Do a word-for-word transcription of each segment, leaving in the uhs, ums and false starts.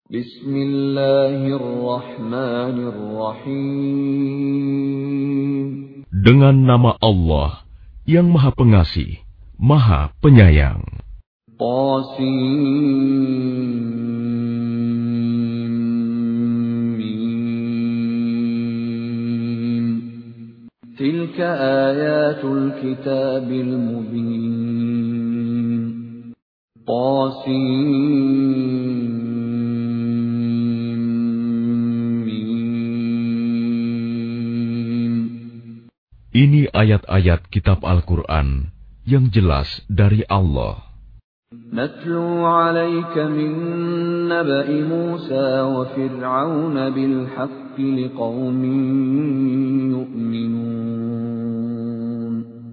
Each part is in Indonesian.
Bismillahirrahmanirrahim. Dengan nama Allah yang Maha Pengasih, Maha Penyayang. Qasim. Tilka ayatul kitabil mubin. Qasim. Ini ayat-ayat kitab Al-Quran yang jelas dari Allah. Natlu 'alaika min naba'i Musa wa Fir'aun bil haqqi liqaumin yu'minun.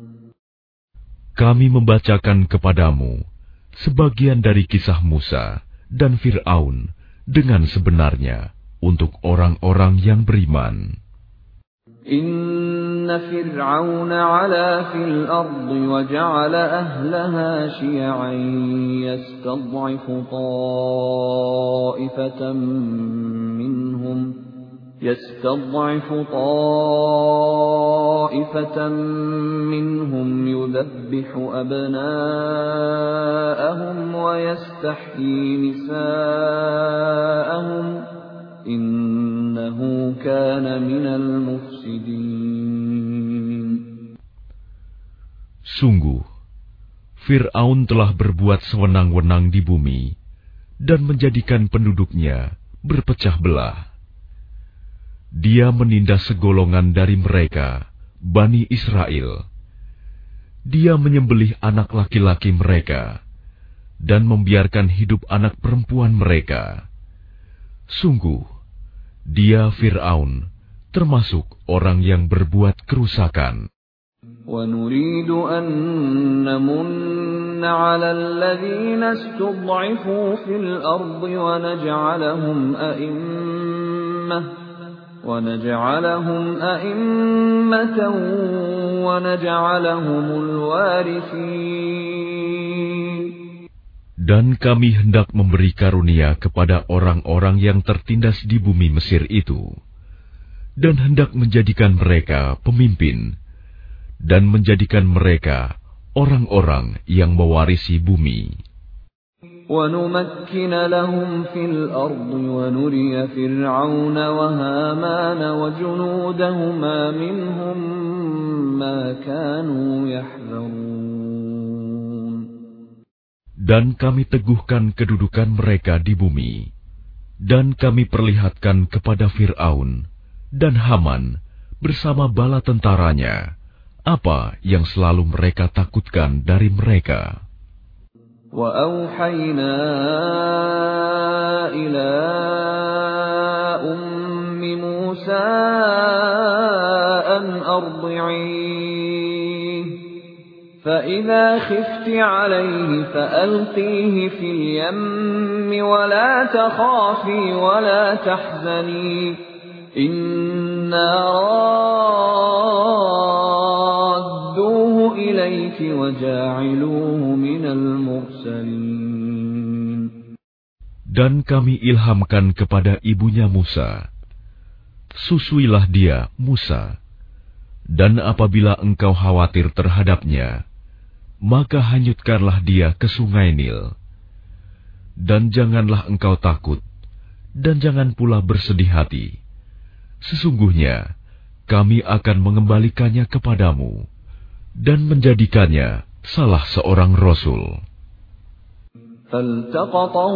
Kami membacakan kepadamu sebagian dari kisah Musa dan Fir'aun dengan sebenarnya untuk orang-orang yang beriman. Inna Fir'aun 'ala fil ardi wa ja'ala ahlaha syi'an yastad'ifu ta'ifatan minhum yastad'ifu ta'ifatan minhum yudhabbihu abna'ahum wa yastahyi nisa'ahum innahu kana minal mufsidin. Sungguh, Fir'aun telah berbuat sewenang-wenang di bumi dan menjadikan penduduknya berpecah belah. Dia menindas segolongan dari mereka, Bani Israel. Dia menyembelih anak laki-laki mereka dan membiarkan hidup anak perempuan mereka. Sungguh, dia Fir'aun termasuk orang yang berbuat kerusakan. وَنُرِيدُ أَن نَّمُنَّ عَلَى الَّذِينَ اسْتُضْعِفُوا فِي الْأَرْضِ وَنَجْعَلَهُمْ أَئِمَّةً وَنَجْعَلَهُمْ أَئِمَّةً وَنَجْعَلَهُمُ الْوَارِثِينَ. Dan kami hendak memberi karunia kepada orang-orang yang tertindas di bumi Mesir itu, dan hendak menjadikan mereka pemimpin, dan menjadikan mereka orang-orang yang mewarisi bumi. وَنُمَكِّنَ لَهُمْ فِي الْأَرْضِ وَنُرِيَ فِرْعَوْنَ وَهَامَانَ وَجُنُودَهُمَا مِنْهُمْ مَا كَانُوا يَحْذَرُونَ. Dan kami teguhkan kedudukan mereka di bumi, dan kami perlihatkan kepada Fir'aun dan Haman bersama bala tentaranya apa yang selalu mereka takutkan dari mereka. وَأَوْحَيْنَا إِلَى أُمِّ مُوسَى أَنْ أَرْضِعِيهِ فَإِذَا خِفْتِ عَلَيْهِ فَأَلْقِيهِ فِي الْيَمِّ وَلَا تَخَافِي وَلَا تَحْزَنِي إِنَّا رَادُّوهُ إِلَيْكِ وَجَاعِلُوهُ مِنَ الْمُرْسَلِينَ. Dan kami ilhamkan kepada ibunya Musa, susuilah dia, Musa, dan apabila engkau khawatir terhadapnya, maka hanyutkanlah dia ke sungai Nil. Dan janganlah engkau takut, dan jangan pula bersedih hati. Sesungguhnya, kami akan mengembalikannya kepadamu, dan menjadikannya salah seorang Rasul. فَالْتَقَطَهُ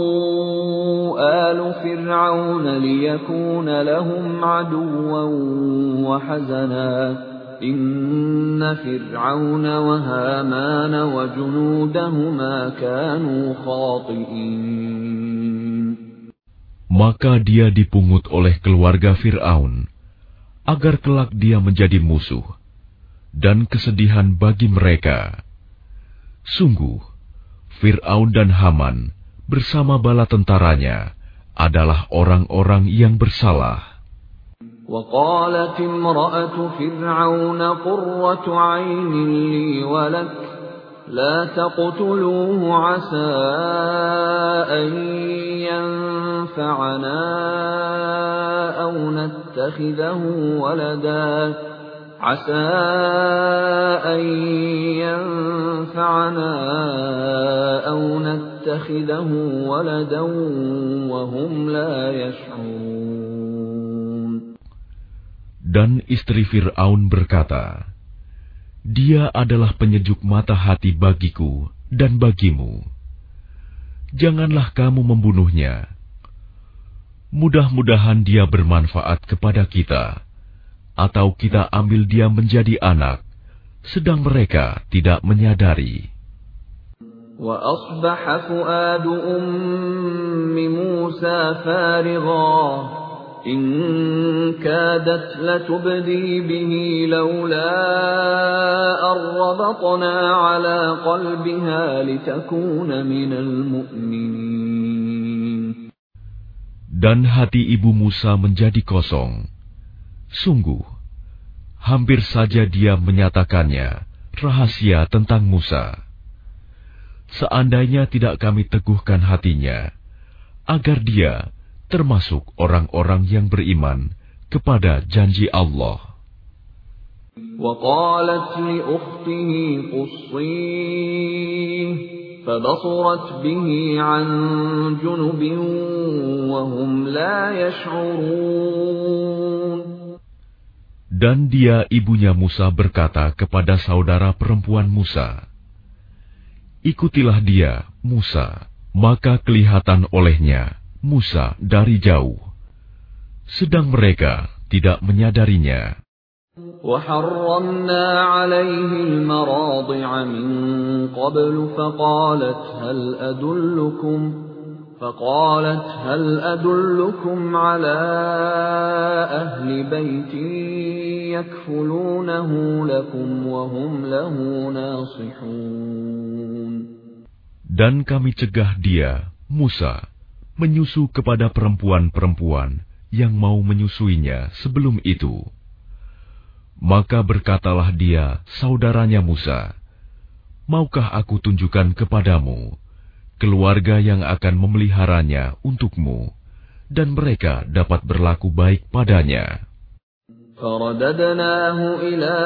آلُ فِرْعَوْنَ لِيَكُونَ لَهُمْ عَدُوًّا وَحَزَنًا إِنَّ فِرْعَوْنَ وَهَامَانَ وَجُنُودَهُمَا كَانُوا خَاطِئِينَ. Maka dia dipungut oleh keluarga Fir'aun, agar kelak dia menjadi musuh, dan kesedihan bagi mereka. Sungguh, Fir'aun dan Haman bersama bala tentaranya adalah orang-orang yang bersalah. وَقَالَتِ امْرَأَةُ فِرْعَوْنَ قُرَّةُ عَيْنٍ لِّي وَلَكَ لَا تَقْتُلُوهُ عَسَىٰ أَن ينفعنا أو نتخذه ولدا عسى أن ينفعنا أو نتخذه ولدا وهم لا يشعرون. Dan istri Fir'aun berkata, Dia adalah penyejuk mata hati bagiku dan bagimu. Janganlah kamu membunuhnya. Mudah-mudahan dia bermanfaat kepada kita, atau kita ambil dia menjadi anak, sedang mereka tidak menyadari. وَأَصْبَحَ فُؤَادُ أُمِّ مُوسَى فَارِغًا إِنْ كَادَتْ لَتُبْدِي بِهِ لَوْلَا أَنْ رَبَطْنَا عَلَى قَلْبِهَا لِتَكُونَ مِنَ الْمُؤْمِنِينَ. Dan hati ibu Musa menjadi kosong. Sungguh, hampir saja dia menyatakannya rahasia tentang Musa. Seandainya tidak kami teguhkan hatinya, agar dia termasuk orang-orang yang beriman kepada janji Allah. وَقَالَتْ لِأُخْتِهِ قُصِّيهِ فَبَصُرَتْ بِهِ عَنْ جُنُبٍ وَهُمْ لَا يَشْعُرُونَ. Dan dia ibunya Musa berkata kepada saudara perempuan Musa, Ikutilah dia, Musa. Maka kelihatan olehnya Musa dari jauh, sedang mereka tidak menyadarinya. وَحَرَّمْنَا عَلَيْهِ الْمَرَاضِعَ مِنْ قَبْلُ فَقَالَتْ هَلْ أَدُلُّكُمْ فَقَالَتْ هَلْ أَدُلُّكُمْ عَلَى أَهْلِ بَيْتٍ يَكْفُلُونَهُ لَكُمْ وَهُمْ لَهُ نَاصِحُونَ. Dan kami cegah dia, Musa, menyusu kepada perempuan-perempuan yang mau menyusuinya sebelum itu. Maka berkatalah dia, saudaranya Musa, Maukah aku tunjukkan kepadamu keluarga yang akan memeliharanya untukmu, dan mereka dapat berlaku baik padanya. فَرَدَدْنَاهُ إِلَىٰ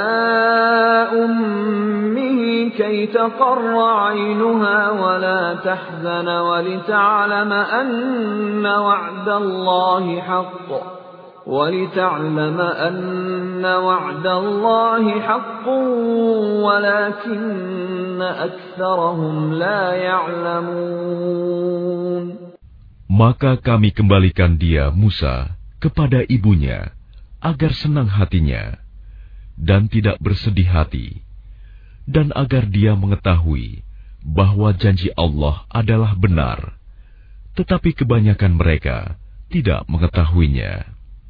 أُمِّهِ كَيْ تَقَرَّ عَيْنُهَا وَلَا تَحْزَنَ وَلِتَعْلَمَ أَنَّ وَعْدَ اللَّهِ حَقٌّ وَلِتَعْلَمَ أَنَّ وَعْدَ اللَّهِ حَقٌّ وَلَكِنَّ أَكْثَرَهُمْ لَا يَعْلَمُونَ. Maka kami kembalikan dia, Musa, kepada ibunya, agar senang hatinya, dan tidak bersedih hati, dan agar dia mengetahui bahwa janji Allah adalah benar, tetapi kebanyakan mereka tidak mengetahuinya.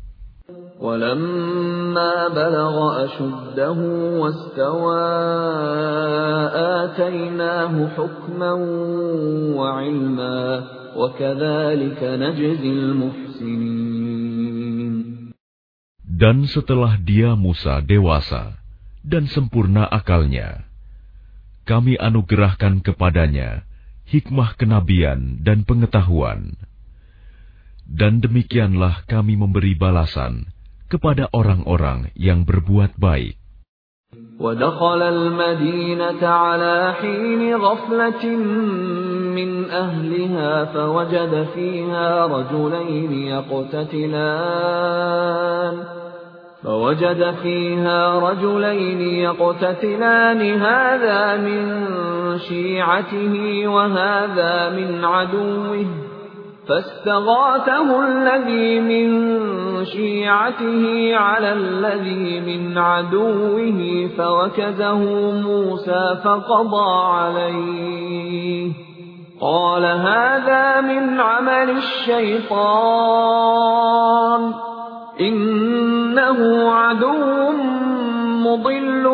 وَلَمَّا بَلَغَ أَشُدَّهُ وَاسْتَوَى آتَيْنَاهُ حُكْمًا وَعِلْمًا وَكَذَلِكَ نَجْزِي الْمُحْسِنِينَ. Dan setelah dia Musa dewasa dan sempurna akalnya, kami anugerahkan kepadanya hikmah kenabian dan pengetahuan. Dan demikianlah kami memberi balasan kepada orang-orang yang berbuat baik. وَدَخَلَ الْمَدِينَةَ عَلَى حِينِ غَفْلَةٍ مِّنْ أَهْلِهَا فَوَجَدَ فِيهَا رَجُلَيْنِ يَقْتَتِلَانِ فَوَجَدَ فِيهَا رَجُلَيْنِ يَقْتَتِلَانِ هَذَا مِنْ شِيعَتِهِ وَهَذَا مِنْ عَدُوِّهِ فَاسْتَغَاثَهُ الَّذِي مِنْ شِيعَتِهِ عَلَى الَّذِي مِنْ عَدُوِّهِ فَوَكَزَهُ مُوسَى فَقَضَى عَلَيْهِ قَالَ هَذَا مِنْ عَمَلِ الشَّيْطَانِ إِنَّهُ عَدُوٌّ مُضِلٌّ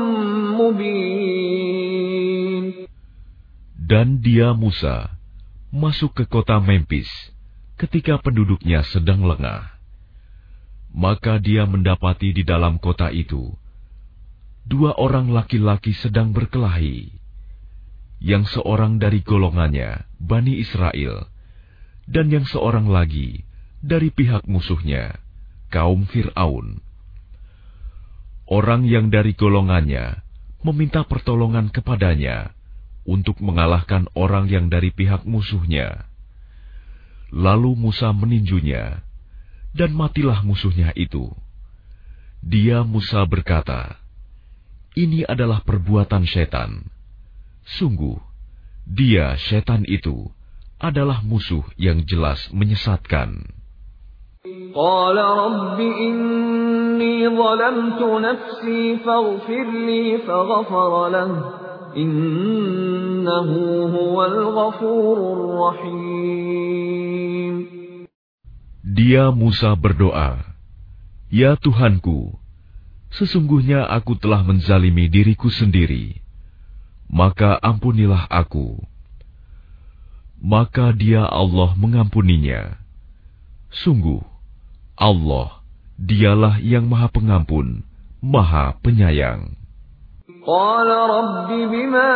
مُبِينٌ. Dan dia Musa masuk ke kota Memphis ketika penduduknya sedang lengah. Maka dia mendapati di dalam kota itu dua orang laki-laki sedang berkelahi, yang seorang dari golongannya, Bani Israel, dan yang seorang lagi dari pihak musuhnya, kaum Fir'aun. Orang yang dari golongannya meminta pertolongan kepadanya untuk mengalahkan orang yang dari pihak musuhnya. Lalu Musa meninjunya, dan matilah musuhnya itu. Dia Musa berkata, "Ini adalah perbuatan setan. Sungguh, dia setan itu adalah musuh yang jelas menyesatkan." Qala Rabbi inni zalamtu nafsi faghfir li faghfara lahu innahu huwal ghafurur rahim. Dia Musa berdoa, "Ya Tuhanku, sesungguhnya aku telah menzalimi diriku sendiri, maka ampunilah aku." Maka dia Allah mengampuninya. Sungguh, Allah, dialah yang maha pengampun, maha penyayang. Qala Rabbi bima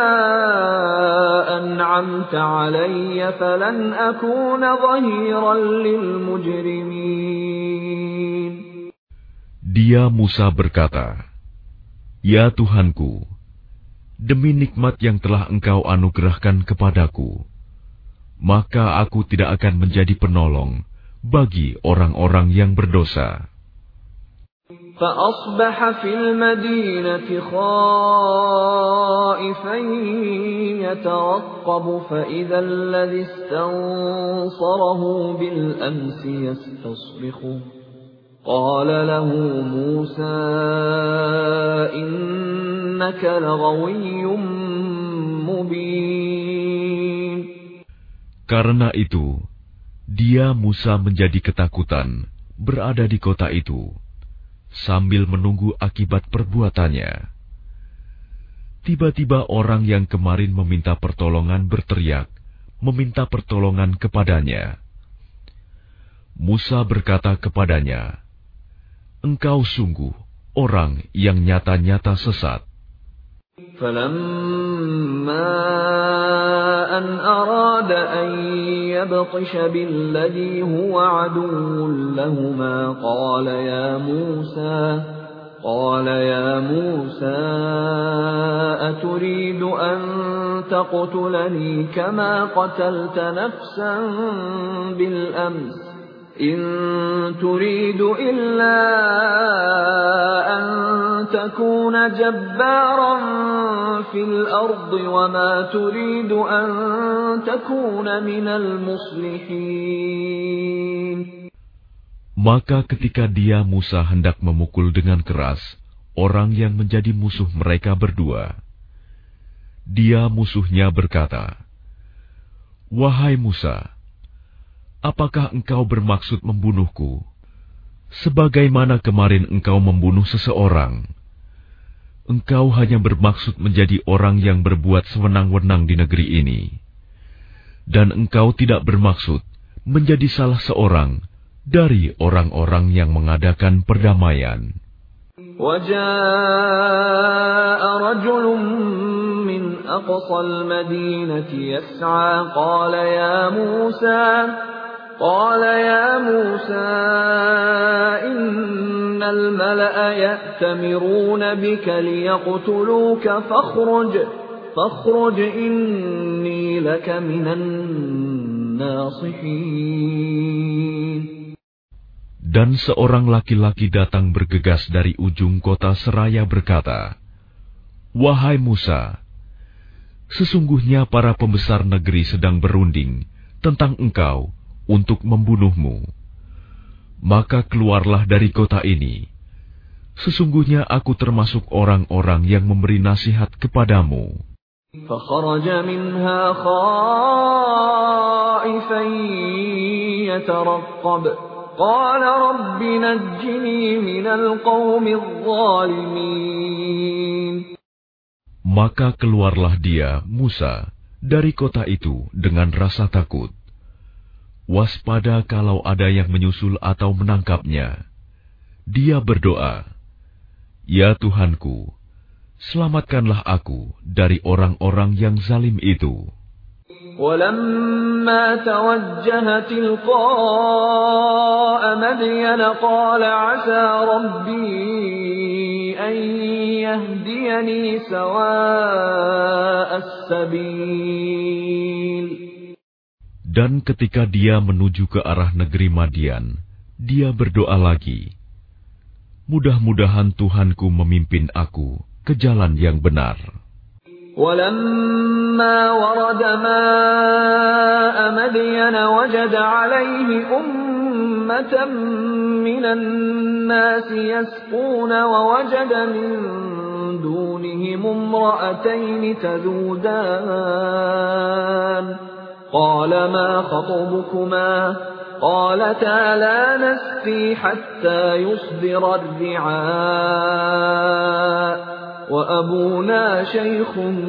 an'amta alayya falan akuna dhahiran lil mujrimin. Dia Musa berkata, "Ya Tuhanku, demi nikmat yang telah Engkau anugerahkan kepadaku, maka aku tidak akan menjadi penolong bagi orang-orang yang berdosa." فأصبح في المدينة خائفا يترقب فإذا الذي استنصره بالأمس يستصرخه قال له موسى إنك لغوي مبين. Karena itu, dia Musa menjadi ketakutan berada di kota itu, sambil menunggu akibat perbuatannya. Tiba-tiba orang yang kemarin meminta pertolongan berteriak, meminta pertolongan kepadanya. Musa berkata kepadanya, "Engkau sungguh orang yang nyata-nyata sesat." فَلَمَّا أَنْ أَرَادَ أَنْ يَبْطِشَ بِالَّذِي هُوَ عَدُوٌّ لَهُمَا قَالَ يَا مُوسَى قَالَ يَا مُوسَى أَتُرِيدُ أَنْ تَقْتُلَنِي كَمَا قَتَلْتَ نَفْسًا بِالْأَمْسِ إِنْ تُرِيدُ إِلَّا أَنْ تَكُونَ جَبَّارًا فِي الْأَرْضِ وَمَا تُرِيدُ أَنْ تَكُونَ مِنَ الْمُصْلِحِينَ. Maka ketika dia Musa hendak memukul dengan keras orang yang menjadi musuh mereka berdua, dia musuhnya berkata, "Wahai Musa, apakah engkau bermaksud membunuhku, sebagaimana kemarin engkau membunuh seseorang? Engkau hanya bermaksud menjadi orang yang berbuat sewenang-wenang di negeri ini, dan engkau tidak bermaksud menjadi salah seorang dari orang-orang yang mengadakan perdamaian." وَجَاءَ رَجُلٌ مِّنْ أَقْصَى الْمَدِينَةِ يَسْعَىٰ قَالَ يَا مُوسَىٰ قال يا موسى إن الملأ يأتمرون بك ليقتلوك فاخرج فاخرج إني لك من الناصحين. Dan seorang laki-laki datang bergegas dari ujung kota seraya berkata, "Wahai Musa, sesungguhnya para pembesar negeri sedang berunding tentang engkau untuk membunuhmu. Maka keluarlah dari kota ini. Sesungguhnya aku termasuk orang-orang yang memberi nasihat kepadamu." فخرج منها خائفا يترقب قال رب نجني من القوم الظالمين. Maka keluarlah dia, Musa, dari kota itu dengan rasa takut. Waspada kalau ada yang menyusul atau menangkapnya. Dia berdoa, "Ya Tuhanku, selamatkanlah aku dari orang-orang yang zalim itu." ولما توجه تلقاء مدين قال عسى ربي أن يهديني سواء السبيل. Dan ketika dia menuju ke arah negeri Madian, dia berdoa lagi, mudah-mudahan Tuhanku memimpin aku ke jalan yang benar. ولما ورد ماء مدين وجد عليه أمة من الناس يسقون ووجد من دونهم امرأتين تذودان قال ما خطبكما قالتا لا نسقي حتى يصدر الرعاء وأبونا شيخ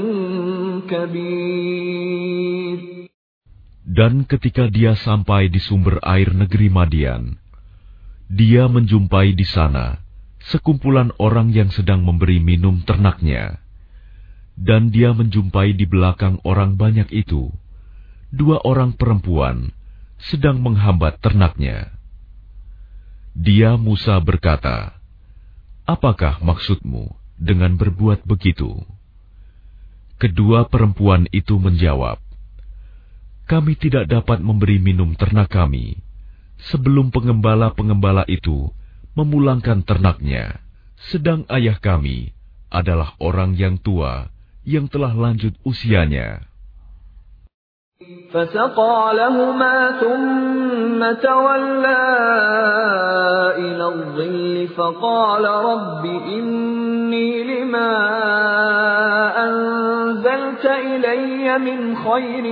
كبير. Dan ketika dia sampai di sumber air negeri Madian, dia menjumpai di sana sekumpulan orang yang sedang memberi minum ternaknya. Dan dia menjumpai di belakang orang banyak itu dua orang perempuan sedang menghambat ternaknya. Dia Musa berkata, apakah maksudmu dengan berbuat begitu? Kedua perempuan itu menjawab, kami tidak dapat memberi minum ternak kami sebelum pengembala-pengembala itu memulangkan ternaknya, sedang ayah kami adalah orang yang tua yang telah lanjut usianya. فسقى لهما ثم تولى إلى الظل فقال رب إني لما أنزلت إلي من خير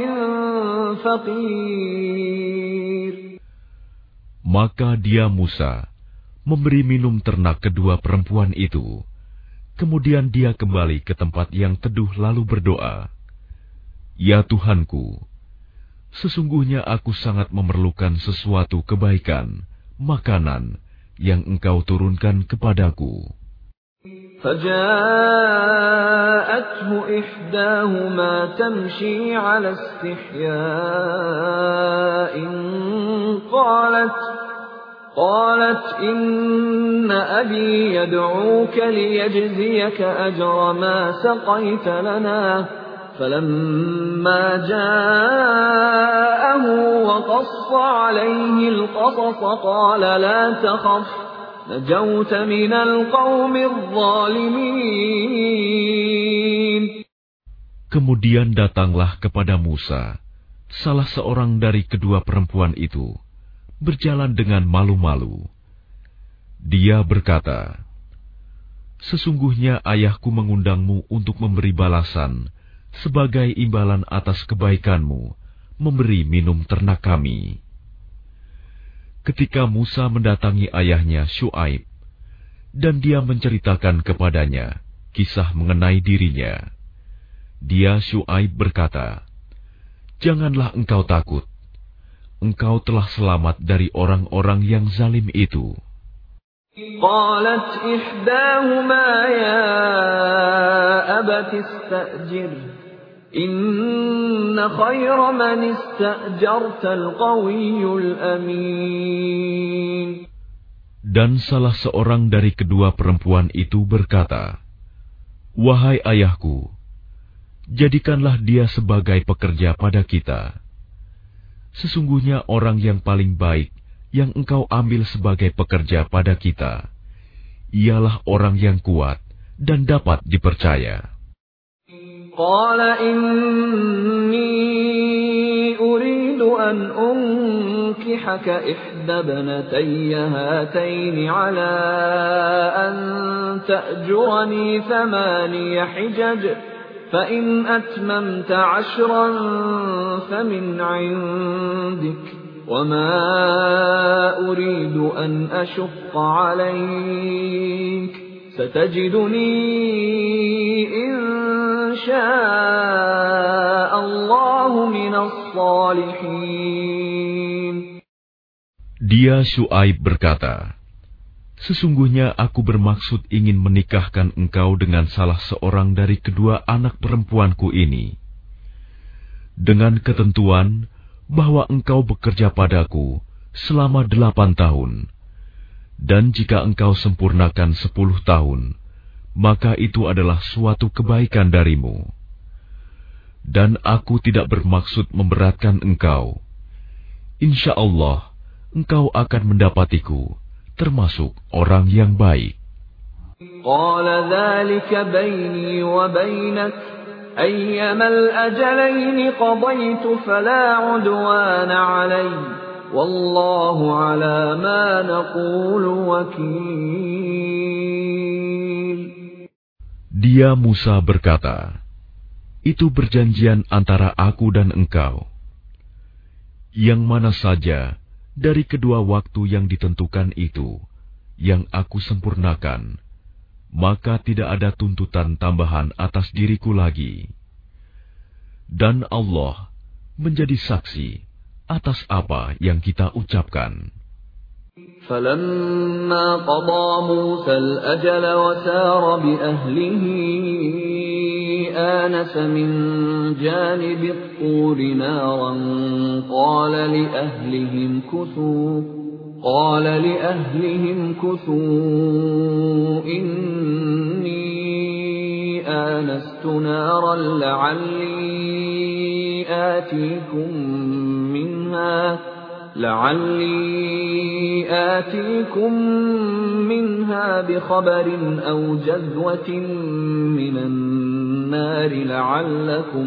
فقير. Maka dia Musa memberi minum ternak kedua perempuan itu. Kemudian dia kembali ke tempat yang teduh lalu berdoa, ya Tuhanku, sesungguhnya aku sangat memerlukan sesuatu kebaikan, makanan yang Engkau turunkan kepadaku. فجاءته إحداهما تمشي على استحياء قالت قالت إن أبي يدعوك ليجزيك أجر ما سقيت لنا فلما جاءه وقص عليه القصص قال لا تخف نجوت من القوم الظالمين. Kemudian datanglah kepada Musa salah seorang dari kedua perempuan itu, berjalan dengan malu-malu. Dia berkata, sesungguhnya ayahku mengundangmu untuk memberi balasan sebagai imbalan atas kebaikanmu, memberi minum ternak kami. Ketika Musa mendatangi ayahnya Syuaib, dan dia menceritakan kepadanya kisah mengenai dirinya, dia Syuaib berkata, janganlah engkau takut, engkau telah selamat dari orang-orang yang zalim itu. قالت إحداهما يا أبت استأجره إن خير من استأجرت القوي الأمين. Dan salah seorang dari kedua perempuan itu berkata, wahai ayahku, jadikanlah dia sebagai pekerja pada kita. Sesungguhnya orang yang paling baik yang engkau ambil sebagai pekerja pada kita, ialah orang yang kuat dan dapat dipercaya. Qala inni uridu an unkihaka ihda banatayya hataini ala an ta'jurani thamaniya hijaj فإن أتممت عشرا فمن عندك وما أريد أن أشق عليك ستجدني إن شاء الله من الصالحين. Dia Syuaib berkata, sesungguhnya aku bermaksud ingin menikahkan engkau dengan salah seorang dari kedua anak perempuanku ini. dengan ketentuan bahwa engkau bekerja padaku selama delapan tahun, dan jika engkau sempurnakan sepuluh tahun, maka itu adalah suatu kebaikan darimu. Dan aku tidak bermaksud memberatkan engkau. Insya Allah, engkau akan mendapatiku termasuk orang yang baik. Qala dzalika baini wa bainak ayyama al-ajalain qadaytu fala 'udwana 'alayya wallahu 'ala ma naqulu wakil. Dia Musa berkata, itu perjanjian antara aku dan engkau. Yang mana saja dari kedua waktu yang ditentukan itu yang aku sempurnakan, maka tidak ada tuntutan tambahan atas diriku lagi. Dan Allah menjadi saksi atas apa yang kita ucapkan. فَلَمَّا قَضَى مُوسَى الْأَجَلَ وَسَارَ بِأَهْلِهِ آنَسَ مِنْ جَانِبِ الطُّورِ نَارًا قَالَ لِأَهْلِهِ امْكُثُوا قال لأهلهم كثوا إني آنست نارا لعلي آتيكم منها لعلي آتيكم منها بخبر أو جذوة من النار لعلكم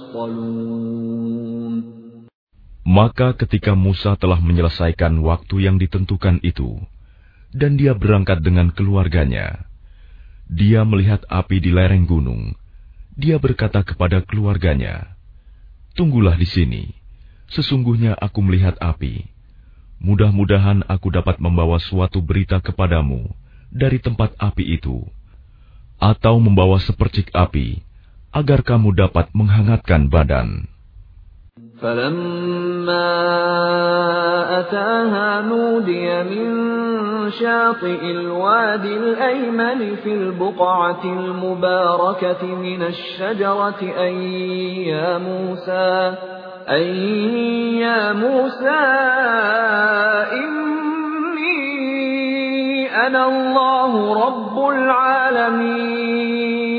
تصطلون. Maka ketika Musa telah menyelesaikan waktu yang ditentukan itu, dan dia berangkat dengan keluarganya, dia melihat api di lereng gunung. Dia berkata kepada keluarganya, "Tunggulah di sini, sesungguhnya aku melihat api. Mudah-mudahan aku dapat membawa suatu berita kepadamu dari tempat api itu, atau membawa sepercik api, agar kamu dapat menghangatkan badan." فَلَمَّا أَتَاهَا نُودِيَ مِن شَاطِئِ الْوَادِ الْأَيْمَنِ فِي الْبُقْعَةِ الْمُبَارَكَةِ مِنَ الشَّجَرَةِ أَن يَا مُوسَىٰ أَن يَا مُوسَىٰ إِنِّي أَنَا اللَّهُ رَبُّ الْعَالَمِينَ.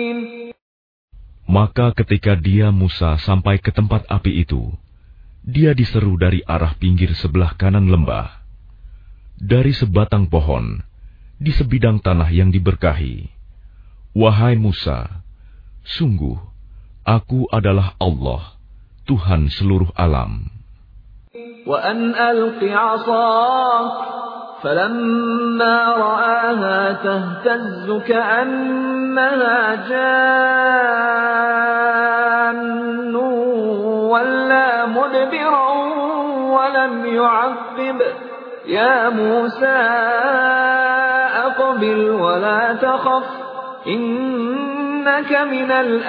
Maka ketika dia Musa sampai ke tempat api itu, dia diseru dari arah pinggir sebelah kanan lembah. Dari sebatang pohon, di sebidang tanah yang diberkahi. Wahai Musa, sungguh, aku adalah Allah, Tuhan seluruh alam. وَأَنْ أَلْقِ عَصَاكَ فَلَمَّا رَآهَا تَهْتَزُّ كَأَنَّهَا جَانٌّ وَلَّىٰ مُدْبِرًا وَلَمْ يُعَقِّبْ يَا مُوسَىٰ أَقْبِلْ وَلَا تَخَفْ إِنَّكَ مِنَ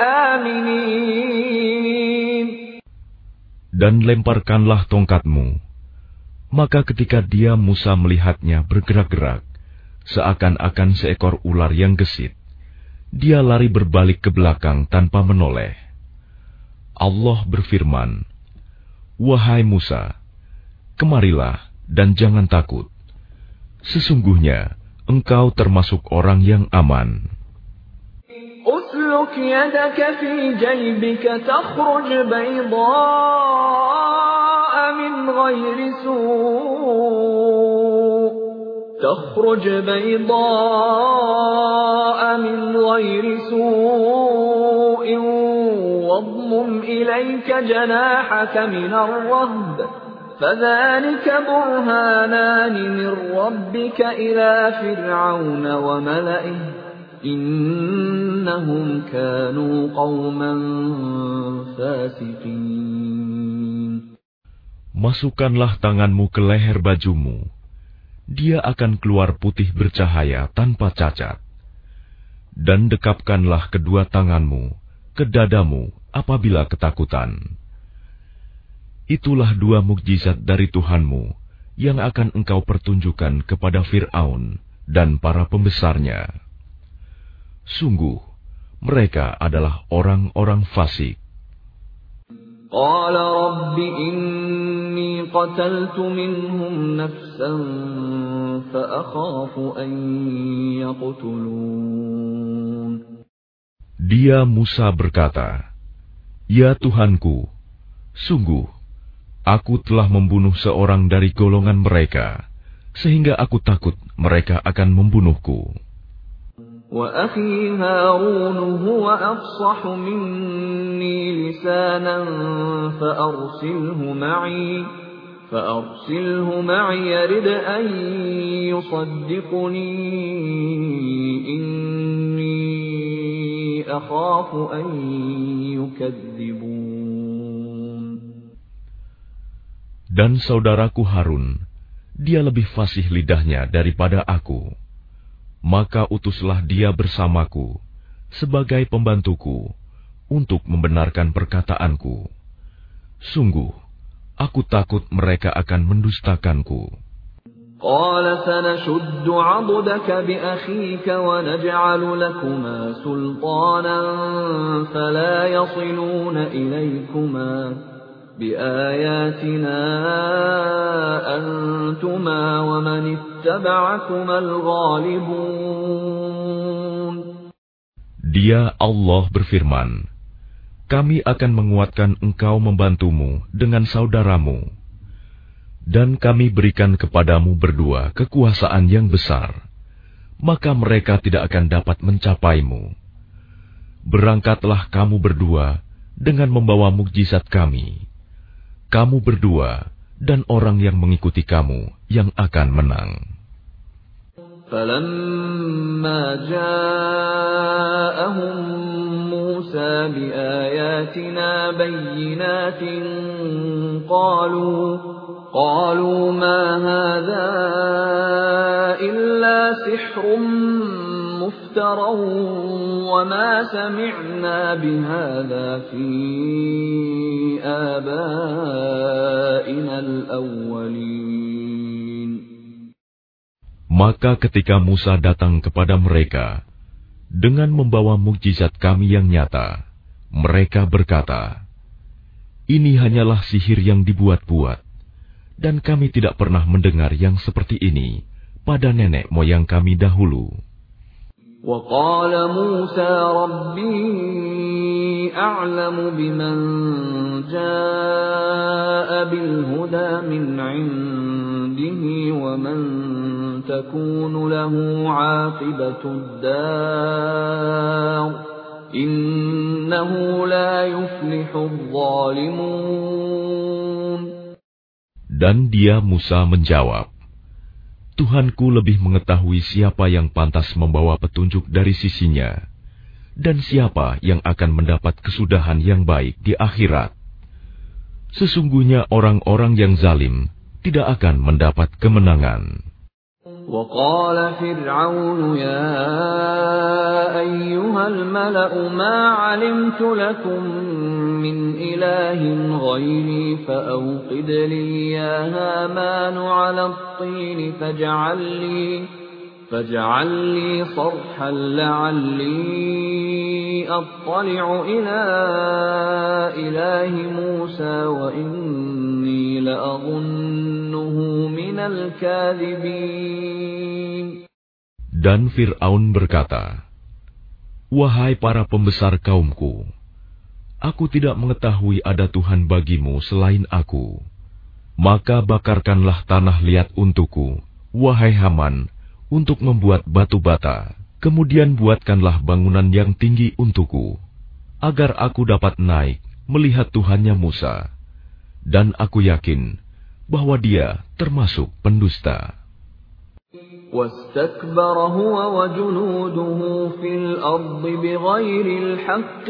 الْآمِنِينَ. Dan lemparkanlah tongkatmu. Maka ketika dia Musa melihatnya bergerak-gerak, seakan-akan seekor ular yang gesit, dia lari berbalik ke belakang tanpa menoleh. Allah berfirman, "Wahai Musa, kemarilah dan jangan takut. Sesungguhnya engkau termasuk orang yang aman." أسلك يدك في جيبك تخرج بيضاء من غير سوء تخرج بيضاء من غير سوء واضمم إليك جناحك من الرهب فذلك برهانان من ربك إلى فرعون وملئه إنهم كانوا قوما فاسقين. Masukkanlah tanganmu ke leher bajumu. Dia akan keluar putih bercahaya tanpa cacat. Dan dekapkanlah kedua tanganmu ke dadamu apabila ketakutan. Itulah dua mukjizat dari Tuhanmu yang akan engkau pertunjukkan kepada Fir'aun dan para pembesarnya. Sungguh, mereka adalah orang-orang fasik. قال رب إني قتلت منهم نفسا فأخاف أن يقتلون. Dia Musa berkata, "Ya Tuhanku, sungguh aku telah membunuh seorang dari golongan mereka, sehingga aku takut mereka akan membunuhku." وأخي هارون هو أفصح مني لسانا فأرسله معي فأرسله معي يرد أن يصدقني إني أخاف أن يكذبون. Dan saudaraku Harun, dia lebih fasih lidahnya daripada aku. Maka utuslah dia bersamaku sebagai pembantuku untuk membenarkan perkataanku. Sungguh, aku takut mereka akan mendustakanku. قال سنشد عضدك بأخيك ونجعل لكما سلطانا فلا يصلون إليكما بآياتنا أنتما ومن اتبعكما الغالبون. Dia Allah berfirman, kami akan menguatkan engkau membantumu dengan saudaramu, dan kami berikan kepadamu berdua kekuasaan yang besar, maka mereka tidak akan dapat mencapaimu. Berangkatlah kamu berdua dengan membawa mukjizat kami. Kamu berdua dan orang yang mengikuti kamu yang akan menang. فَلَمَّا جَاءَهُم مُوسَى بِآيَاتِنَا بَيِّنَاتٍ قَالُوا قَالُوا مَا هَذَا إِلَّا سِحْرٌ مُفْتَرًى وَمَا سَمِعْنَا بِهَذَا فِي آبَائِنَا الْأَوَّلِينَ. Maka ketika Musa datang kepada mereka dengan membawa mukjizat kami yang nyata, mereka berkata, ini hanyalah sihir yang dibuat-buat, dan kami tidak pernah mendengar yang seperti ini pada nenek moyang kami dahulu. وَقَالَ مُوسَى رَبِّي أَعْلَمُ بِمَنْ جَاءَ بِالْهُدَى مِنْ عِنْدِهِ وَمَنْ تَكُونُ لَهُ عَاقِبَةُ الدَّارِ إِنَّهُ لَا يُفْلِحُ الظَّالِمُونَ. Dan dia Musa menjawab, Tuhanku lebih mengetahui siapa yang pantas membawa petunjuk dari sisinya, dan siapa yang akan mendapat kesudahan yang baik di akhirat. Sesungguhnya orang-orang yang zalim tidak akan mendapat kemenangan. وَقَالَ فِرْعَوْنُ يَا أَيُّهَا الْمَلَأُ مَا عَلِمْتُ لَكُمْ مِنْ إِلَٰهٍ غَيْرِي فَأَوْقِدْ لِي يَا هَامَانُ عَلَى الطِّينِ فَاجْعَل لِّي فَاجْعَل لِّي صَرْحًا لَّعَلِّي أَطَّلِعُ إِلَىٰ إِلَٰهِ مُوسَىٰ وَإِنِّي لَأَظُنُّهُ مِنَ الْكَاذِبِينَ. Dan Fir'aun berkata, wahai para pembesar kaumku, aku tidak mengetahui ada Tuhan bagimu selain aku. Maka bakarkanlah tanah liat untukku, wahai Haman, untuk membuat batu bata. Kemudian buatkanlah bangunan yang tinggi untukku, agar aku dapat naik melihat Tuhannya Musa. Dan aku yakin bahwa dia termasuk pendusta. وَاسْتَكْبَرَ هُوَ وَجُنُودُهُ فِي الْأَرْضِ بِغَيْرِ الْحَقِّ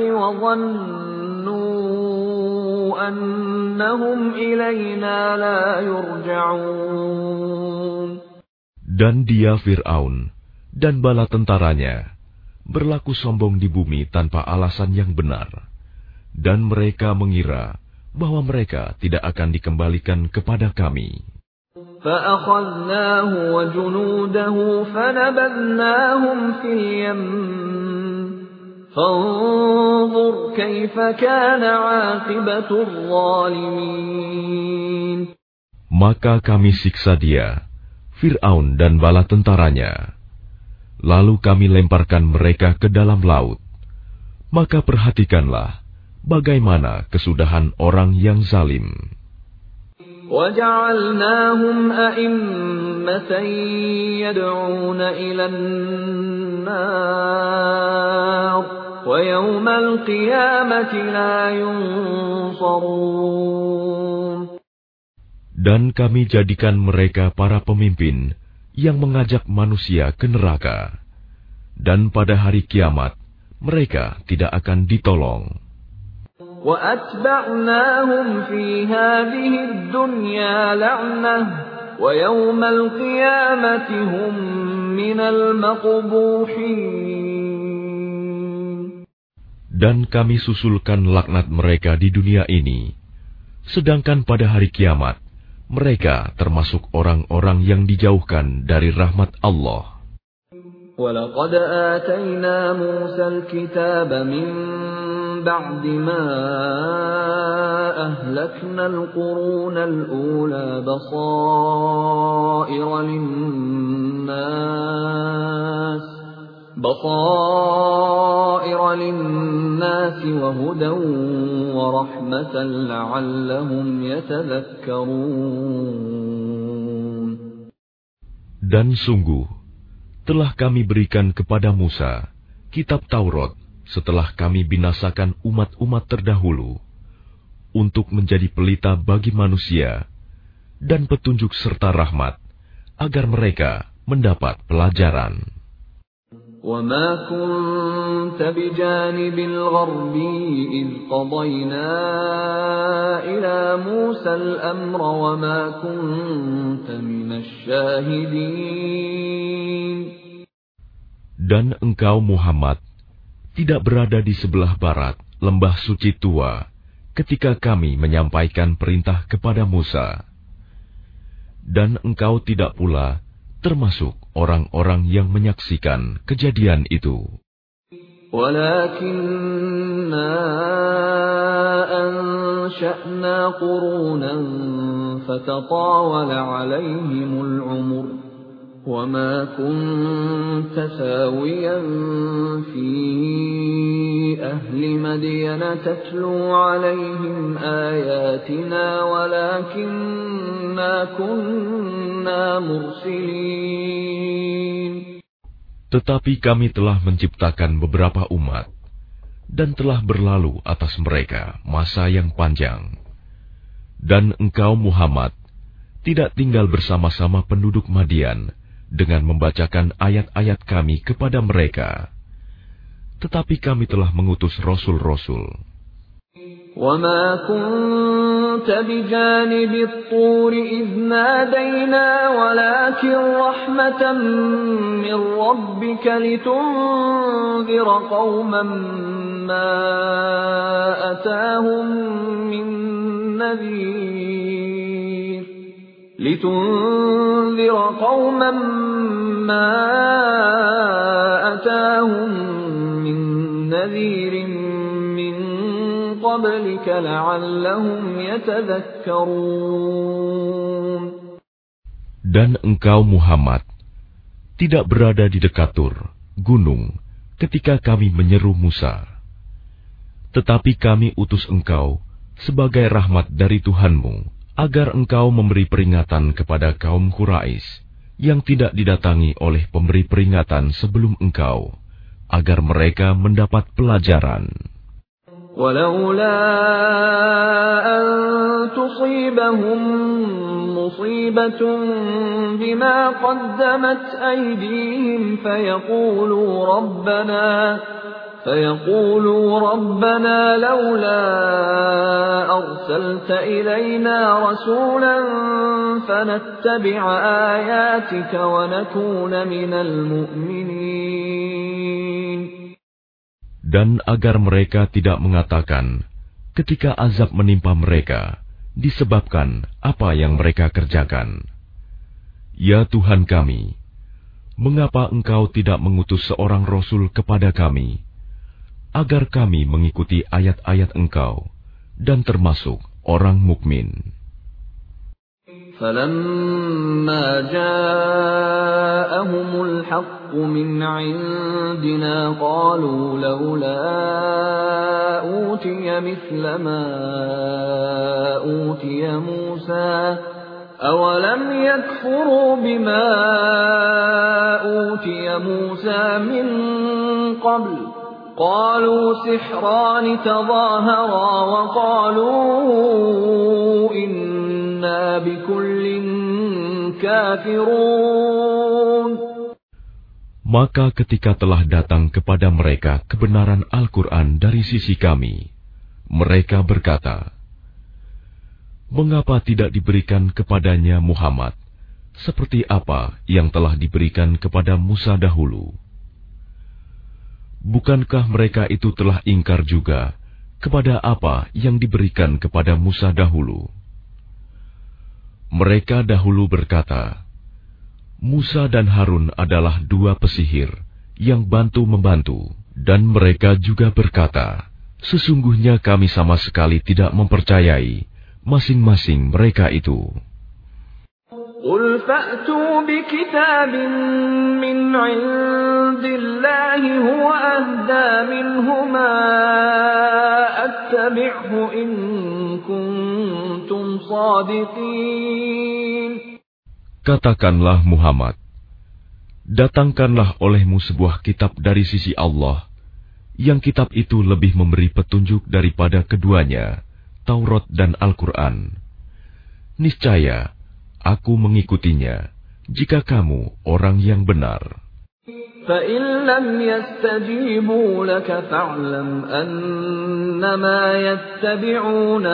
وَظَنُّوا أَنَّهُمْ إِلَيْنَا لَا يُرْجَعُونَ. Dan dia Fir'aun dan bala tentaranya berlaku sombong di bumi tanpa alasan yang benar, dan mereka mengira bahwa mereka tidak akan dikembalikan kepada kami. فَأَخَذْنَاهُ وَجُنُودَهُ فَنَبَذْنَاهُمْ فِي الْيَمِّ فانظر كيف كان عاقبة الظالمين. Maka kami siksa dia, Fir'aun dan bala tentaranya. Lalu kami lemparkan mereka ke dalam laut. Maka perhatikanlah bagaimana kesudahan orang yang zalim. وَجَعَلْنَاهُمْ أَئِمَّةً يَدْعُونَ إِلَى النَّارِ وَيَوْمَ الْقِيَامَةِ لَا يُنصَرُونَ. Dan kami jadikan mereka para pemimpin yang mengajak manusia ke neraka. Dan pada hari kiamat, mereka tidak akan ditolong. وَأَتْبَعْنَاهُمْ فِي هَذِهِ الدُّنْيَا لَعْنَةً وَيَوْمَ الْقِيَامَةِ هُمْ مِنَ الْمَقْبُوحِينَ. Dan kami susulkan laknat mereka di dunia ini, sedangkan pada hari kiamat, mereka termasuk orang-orang yang dijauhkan dari rahmat Allah. وَلَقَدْ آتَيْنَا مُوسَى الْكِتَابَ مِنْ بَعْدِ مَا أَهْلَكْنَا الْقُرُونَ الْأُولَى بَصَائِرَ لِلنَّاسِ بَصَائِرَ لِلنَّاسِ وَهُدًى وَرَحْمَةً لَعَلَّهُمْ يَتَذَكَّرُونَ. Dan sungguh telah kami berikan kepada Musa kitab Taurat setelah kami binasakan umat-umat terdahulu, untuk menjadi pelita bagi manusia dan petunjuk serta rahmat, agar mereka mendapat pelajaran. وَمَا كُنْتَ بِجَانِبِ الْغَرْبِيِّ إِذْ قَضَيْنَا إِلَى مُوسَى الْأَمْرَ وَمَا كُنْتَ مِنَ الشَّاهِدِينَ. Dan engkau Muhammad tidak berada di sebelah barat lembah suci tua ketika kami menyampaikan perintah kepada Musa. Dan engkau tidak pula termasuk orang-orang yang menyaksikan kejadian itu. وَلَكِنَّا أَنشَأْنَا قُرُونًا فَتَطَاوَلَ عَلَيْهِمُ الْعُمُرُ وَمَا كُنْتَ ثَاوِيًا فِي أَهْلِ مَدْيَنَ تَتْلُو عَلَيْهِمْ آيَاتِنَا وَلَكِنَّا كُنَّا مُرْسِلِينَ. Tetapi kami telah menciptakan beberapa umat, dan telah berlalu atas mereka masa yang panjang. Dan engkau Muhammad tidak tinggal bersama-sama penduduk Madian dengan membacakan ayat-ayat kami kepada mereka. Tetapi kami telah mengutus rasul-rasul. وَمَا كُنْتَ بِجَانِبِ الطُّورِ إِذْ نَادَيْنَا وَلَكِنْ رَحْمَةً مِّن رَّبِّكَ لِتُنذِرَ قَوْمًا مَّا أَتَاهُم مِّن نَّذِيرٍ لِتُنذِرَ قَوْمًا مَّا أَتَاهُم مِّن نَّذِيرٍ مِّن قَبْلِكَ لَعَلَّهُمْ يَتَذَكَّرُونَ. Dan engkau Muhammad tidak berada di dekat Tur, gunung, ketika kami menyeru Musa. Tetapi kami utus engkau sebagai rahmat dari Tuhanmu, agar engkau memberi peringatan kepada kaum Quraisy yang tidak didatangi oleh pemberi peringatan sebelum engkau, agar mereka mendapat pelajaran. وَلَوْلَا أَن تُصِيبَهُم مُّصِيبَةٌ بِمَا قَدَّمَتْ أَيْدِيهِمْ فَيَقُولُوا رَبَّنَا فَيَقُولُوا رَبَّنَا لَوْلَا أَرْسَلْتَ إِلَيْنَا رَسُولًا فَنَتَّبِعَ آيَاتِكَ وَنَكُونَ مِنَ الْمُؤْمِنِينَ. Dan agar mereka tidak mengatakan ketika azab menimpa mereka disebabkan apa yang mereka kerjakan, "Ya Tuhan kami, mengapa Engkau tidak mengutus seorang Rasul kepada kami, agar kami mengikuti ayat-ayat Engkau dan termasuk orang mukmin. فَلَمَّا جَاءَهُمُ الْحَقُّ مِنْ عِنْدِنَا قَالُوا لَوْلَا أُوتِيَ مِثْلَ مَا أُوتِيَ مُوسَى أَوَلَمْ يَكْفُرُوا بِمَا أُوتِيَ مُوسَى مِنْ قَبْلُ قَالُوا سِحْرَانِ تَظَاهَرَا وَقَالُوا إِنَّا بِكُلٍّ كَافِرُونَ. Maka ketika telah datang kepada mereka kebenaran Al-Quran dari sisi kami, mereka berkata, mengapa tidak diberikan kepadanya Muhammad seperti apa yang telah diberikan kepada Musa dahulu? Bukankah mereka itu telah ingkar juga kepada apa yang diberikan kepada Musa dahulu? Mereka dahulu berkata, Musa dan Harun adalah dua pesihir yang bantu-membantu, dan mereka juga berkata, sesungguhnya kami sama sekali tidak mempercayai masing-masing mereka itu. قُلْ فَأْتُوا بِكِتَابٍ مِّنْ عِندِ اللَّهِ هُوَ أَهْدَىٰ مِنْهُمَا أَتَّبِعْهُ إِن كُنتُمْ صَادِقِينَ. Katakanlah Muhammad, datangkanlah olehmu sebuah kitab dari sisi Allah, yang kitab itu lebih memberi petunjuk daripada keduanya, Taurat dan Al-Quran. Niscaya aku mengikutinya, jika kamu orang yang benar. فَإِن لَّمْ يَسْتَجِيبُوا لَكَ فَاعْلَمْ أَنَّمَا يَتَّبِعُونَ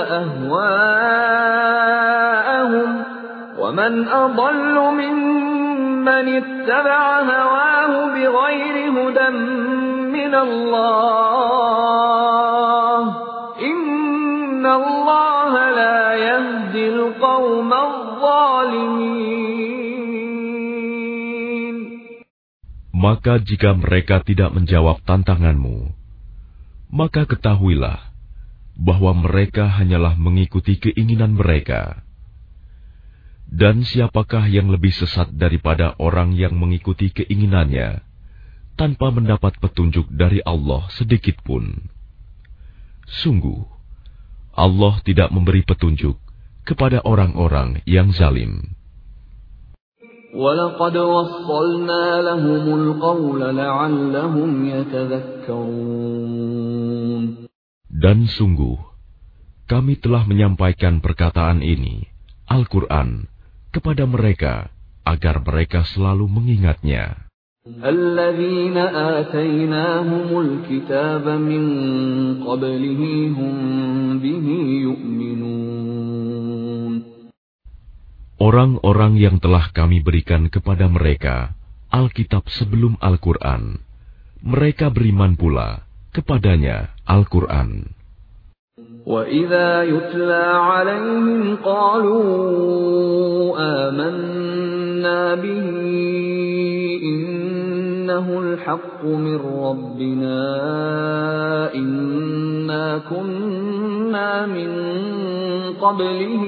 أَهْوَاءَهُمْ وَمَنْ أَضَلُّ مِمَّنِ اتَّبَعَ هَوَاهُ بِغَيْرِ هُدًى مِّنَ اللَّهِ إِنَّ اللَّهَ لَا يَهْدِي الْقَوْمَ الظَّالِمِينَ. Maka jika mereka tidak menjawab tantanganmu, maka ketahuilah bahwa mereka hanyalah mengikuti keinginan mereka. Dan siapakah yang lebih sesat daripada orang yang mengikuti keinginannya tanpa mendapat petunjuk dari Allah sedikit pun? Sungguh, Allah tidak memberi petunjuk kepada orang-orang yang zalim. وَلَقَدْ وَصَّلْنَا لَهُمُ الْقَوْلَ لَعَلَّهُمْ يَتَذَكَّرُونَ. Dan sungguh, kami telah menyampaikan perkataan ini, Al-Quran, kepada mereka, agar mereka selalu mengingatnya. الَّذِينَ آتَيْنَاهُمُ الْكِتَابَ مِنْ قَبْلِهِ هُمْ بِهِ يُؤْمِنُونَ. Orang-orang yang telah kami berikan kepada mereka Alkitab sebelum Al-Quran, mereka beriman pula kepadanya Al-Quran. وَإِذَا يُتْلَى عَلَيْهِمْ قَالُوا آمَنَّا بِهِ إِنَّهُ الْحَقُّ مِنْ رَبِّنَا إِنَّا كُنَّا مِنْ قَبْلِهِ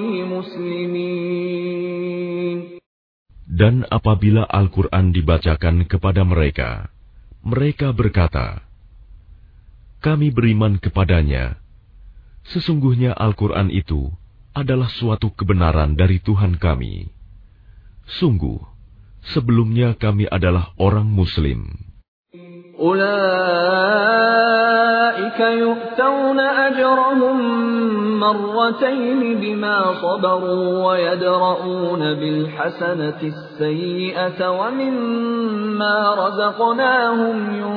مُسْلِمِينَ. Dan apabila Al-Quran dibacakan kepada mereka, mereka berkata, kami beriman kepadanya. Sesungguhnya Al-Quran itu adalah suatu kebenaran dari Tuhan kami. Sungguh, sebelumnya kami adalah orang Muslim. أُولَئِكَ يُؤْتَوْنَ أَجْرَهُمْ مَرَّتَيْنِ بِمَا صَبَرُوا وَيَدْرَءُونَ بِالْحَسَنَةِ السَّيِّئَةَ وَمِمَّا رَزَقْنَاهُمْ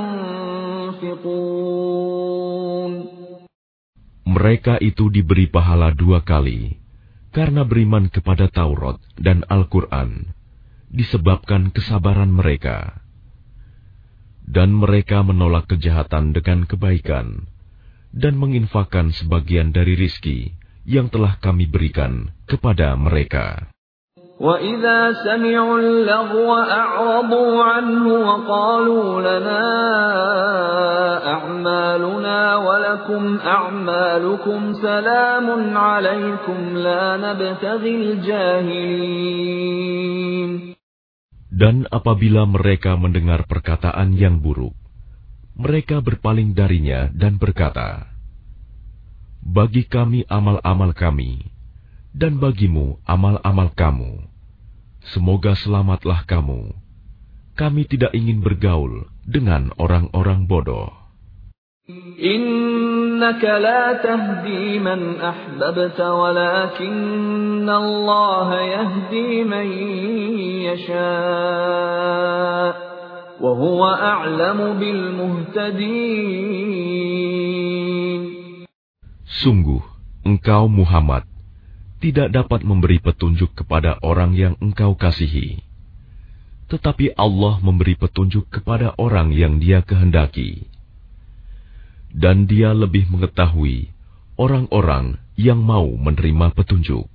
يُنْفِقُونَ. Mereka itu diberi pahala dua kali, karena beriman kepada Taurat dan Al-Quran, disebabkan kesabaran mereka. Dan mereka menolak kejahatan dengan kebaikan, dan menginfakkan sebagian dari rizki yang telah kami berikan kepada mereka. وَإِذَا سَمِعُوا اللَّغْوَ أَعْرَضُوا عَنْهُ وَقَالُوا لَنَا أَعْمَالُنَا وَلَكُمْ أَعْمَالُكُمْ سَلَامٌ عَلَيْكُمْ لَا نَبْتَغِي الْجَاهِلِينَ. Dan apabila mereka mendengar perkataan yang buruk, mereka berpaling darinya dan berkata, bagi kami amal-amal kami, dan bagimu amal-amal kamu. Semoga selamatlah kamu. Kami tidak ingin bergaul dengan orang-orang bodoh. Innaka la tahdi man ahbabta walakinna Allah yahdi man yasha' wa huwa a'lamu bil muhtadin. Sungguh, engkau Muhammad tidak dapat memberi petunjuk kepada orang yang engkau kasihi. Tetapi Allah memberi petunjuk kepada orang yang Dia kehendaki. Dan Dia lebih mengetahui orang-orang yang mau menerima petunjuk.